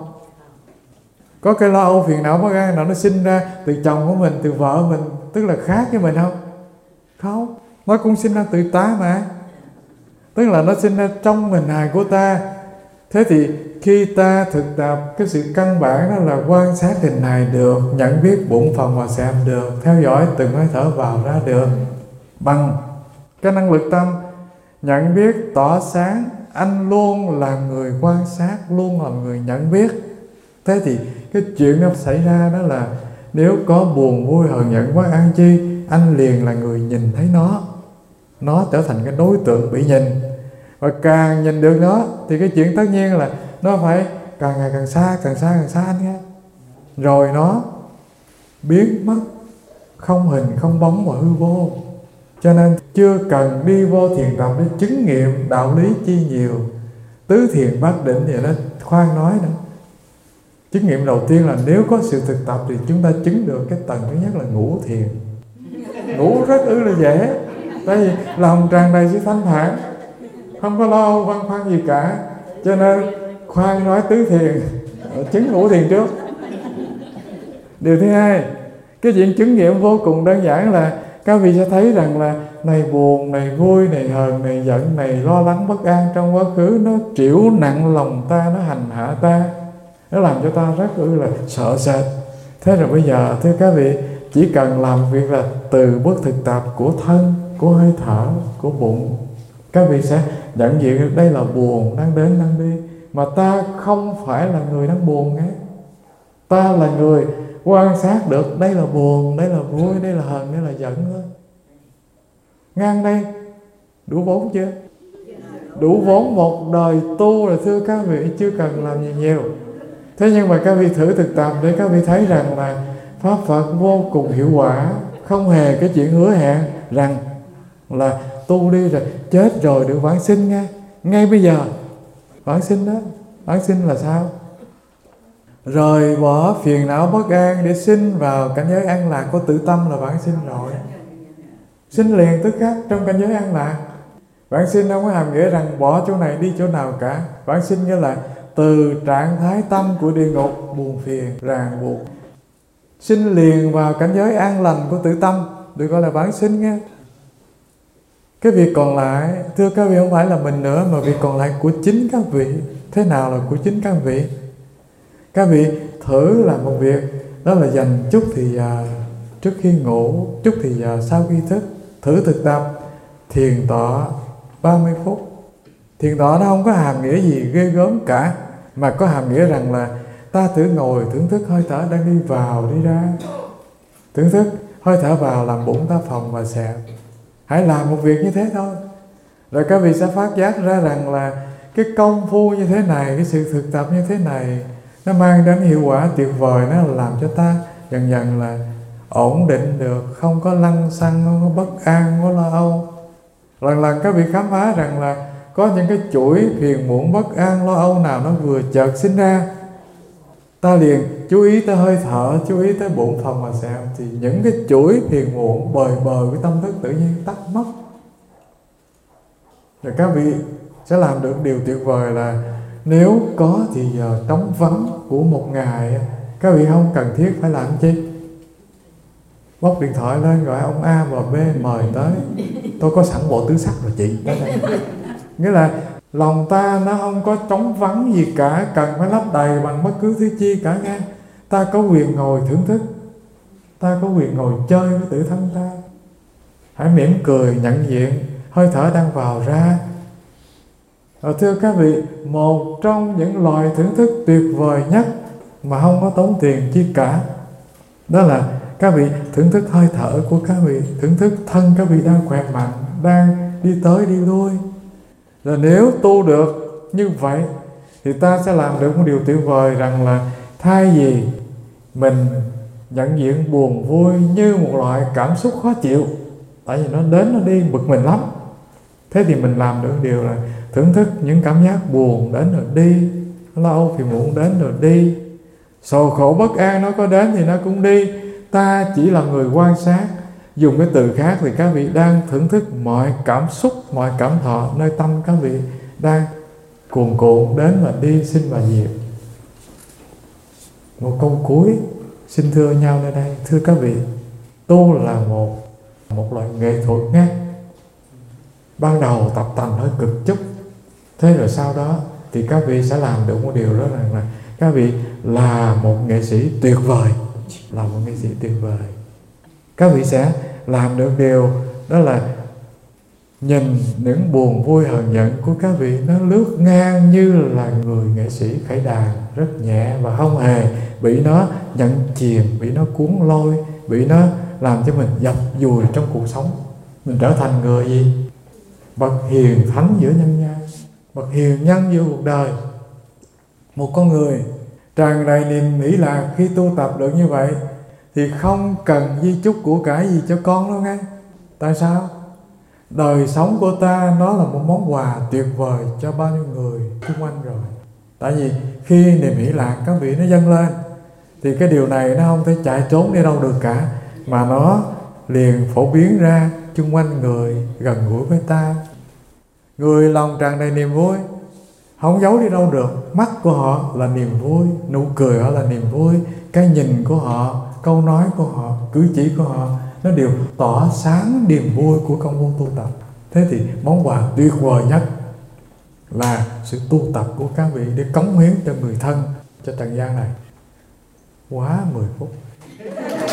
Có cái lo âu, phiền não, bất an nào nó sinh ra từ chồng của mình, từ vợ mình, tức là khác với mình không? Không, nó cũng sinh ra từ ta mà. Tức là nó sinh ra trong mình hài của ta. Thế thì khi ta thực tập, cái sự căn bản đó là quan sát hình hài được, nhận biết bụng, phòng và xẹp được, theo dõi từng hơi thở vào ra được, bằng cái năng lực tâm nhận biết tỏ sáng, anh luôn là người quan sát, luôn là người nhận biết. Thế thì cái chuyện nó xảy ra đó là nếu có buồn, vui, hờn, giận, bất an chi, anh liền là người nhìn thấy nó. Nó trở thành cái đối tượng bị nhìn. Và càng nhìn được nó thì cái chuyện tất nhiên là nó phải càng ngày càng xa, càng xa càng xa anh nghe. Rồi nó biến mất, không hình, không bóng và hư vô. Cho nên chưa cần đi vô thiền tập để chứng nghiệm đạo lý chi nhiều. Tứ thiền bát định thì nó khoan nói nữa. Chứng nghiệm đầu tiên là nếu có sự thực tập thì chúng ta chứng được cái tầng thứ nhất là ngủ thiền. Ngủ rất ư là dễ. Tại vì lòng tràn đầy sự thanh thản, không có lo âu băn khoăn gì cả. Cho nên khoan nói tứ thiền, chứng ngũ thiền trước. Điều thứ hai, cái chuyện chứng nghiệm vô cùng đơn giản là các vị sẽ thấy rằng là này buồn, này vui, này hờn, này giận, này lo lắng bất an trong quá khứ, nó trĩu nặng lòng ta, nó hành hạ ta, nó làm cho ta rất ư là sợ sệt. Thế rồi bây giờ thưa các vị, chỉ cần làm việc là từ bước thực tập của thân, của hơi thở, của bụng, các vị sẽ nhận diện được đây là buồn đang đến đang đi, mà ta không phải là người đang buồn nghe. Ta là người quan sát được đây là buồn, đây là vui, đây là hờn, đây là giận thôi. Ngang đây đủ vốn chưa? Đủ vốn một đời tu rồi thưa các vị, chưa cần làm gì nhiều. Thế nhưng mà các vị thử thực tập để các vị thấy rằng là Pháp Phật vô cùng hiệu quả, không hề cái chuyện hứa hẹn rằng là tu đi rồi chết rồi được vãng sinh nghe. Ngay bây giờ vãng sinh đó. Vãng sinh là sao? Rời bỏ phiền não bất an để sinh vào cảnh giới an lạc của tự tâm là vãng sinh rồi. Sinh liền tức khắc trong cảnh giới an lạc. Vãng sinh không có hàm nghĩa rằng bỏ chỗ này đi chỗ nào cả. Vãng sinh nghĩa là từ trạng thái tâm của địa ngục, buồn phiền, ràng buộc, sinh liền vào cảnh giới an lành của tự tâm, được gọi là vãng sinh nghe. Cái việc còn lại, thưa các vị, không phải là mình nữa, mà việc còn lại của chính các vị. Thế nào là của chính các vị? Các vị thử làm một việc, đó là dành chút thì giờ trước khi ngủ, chút thì giờ sau khi thức, thử thực tập thiền tọa ba mươi phút. Thiền tọa nó không có hàm nghĩa gì ghê gớm cả, mà có hàm nghĩa rằng là ta thử ngồi thưởng thức hơi thở đang đi vào đi ra. Thưởng thức hơi thở vào làm bụng ta phồng và xẹp. Hãy làm một việc như thế thôi. Rồi các vị sẽ phát giác ra rằng là cái công phu như thế này, cái sự thực tập như thế này, nó mang đến hiệu quả tuyệt vời. Nó làm cho ta dần dần là ổn định được, không có lăng xăng, không có bất an, không có lo âu. Lần lần các vị khám phá rằng là có những cái chuỗi phiền muộn, bất an, lo âu nào nó vừa chợt sinh ra, ta liền chú ý tới hơi thở, chú ý tới bổn phận mà xem, thì những cái chuỗi phiền muộn bời bời cái tâm thức tự nhiên tắt mất. Rồi các vị sẽ làm được điều tuyệt vời là nếu có thì giờ trống vắng của một ngày, các vị không cần thiết phải làm chi, bóc điện thoại lên gọi ông A và B mời tới, tôi có sẵn bộ tứ sắc rồi chị. Nghĩa là lòng ta nó không có trống vắng gì cả, cần phải lấp đầy bằng bất cứ thứ chi cả nghe. Ta có quyền ngồi thưởng thức, ta có quyền ngồi chơi với tự thân ta. Hãy mỉm cười nhận diện hơi thở đang vào ra. Và thưa các vị, một trong những loài thưởng thức tuyệt vời nhất mà không có tốn tiền chi cả, đó là các vị thưởng thức hơi thở của các vị, thưởng thức thân các vị đang khỏe mạnh, đang đi tới đi lui. Rồi nếu tu được như vậy thì ta sẽ làm được một điều tuyệt vời, rằng là thay vì mình nhận diện buồn vui như một loại cảm xúc khó chịu, tại vì nó đến nó đi bực mình lắm, thế thì mình làm được điều là thưởng thức những cảm giác buồn đến rồi đi, lo âu phiền muộn đến rồi đi, sầu khổ bất an nó có đến thì nó cũng đi. Ta chỉ là người quan sát. Dùng cái từ khác thì các vị đang thưởng thức mọi cảm xúc, mọi cảm thọ nơi tâm các vị đang cuồn cuộn đến và đi, sinh và diệt. Một câu cuối xin thưa nhau nơi đây, thưa các vị, tu là một một loại nghệ thuật nghe. Ban đầu tập tành hơi cực chút, thế rồi sau đó thì các vị sẽ làm được một điều đó là, là các vị là một nghệ sĩ tuyệt vời, là một nghệ sĩ tuyệt vời. Các vị sẽ làm được điều đó là nhìn những buồn vui hờn giận của các vị nó lướt ngang như là người nghệ sĩ khải đàn, rất nhẹ và không hề bị nó nhận chìm, bị nó cuốn lôi, bị nó làm cho mình dập dùi trong cuộc sống. Mình trở thành người gì? Bậc hiền thánh giữa nhân gian, bậc hiền nhân giữa cuộc đời. Một con người tràn đầy niềm mỹ lạc khi tu tập được như vậy thì không cần di chúc của cải gì cho con đâu nghe. Tại sao? Đời sống của ta nó là một món quà tuyệt vời cho bao nhiêu người xung quanh rồi. Tại vì khi niềm hỷ lạc các vị nó dâng lên thì cái điều này nó không thể chạy trốn đi đâu được cả, mà nó liền phổ biến ra chung quanh người gần gũi với ta. Người lòng tràn đầy niềm vui, không giấu đi đâu được. Mắt của họ là niềm vui, nụ cười họ là niềm vui, cái nhìn của họ, câu nói của họ, cử chỉ của họ, nó đều tỏa sáng niềm vui của công phu tu tập. Thế thì món quà tuyệt vời nhất là sự tu tập của các vị để cống hiến cho người thân, cho trần gian này. Quá mười phút.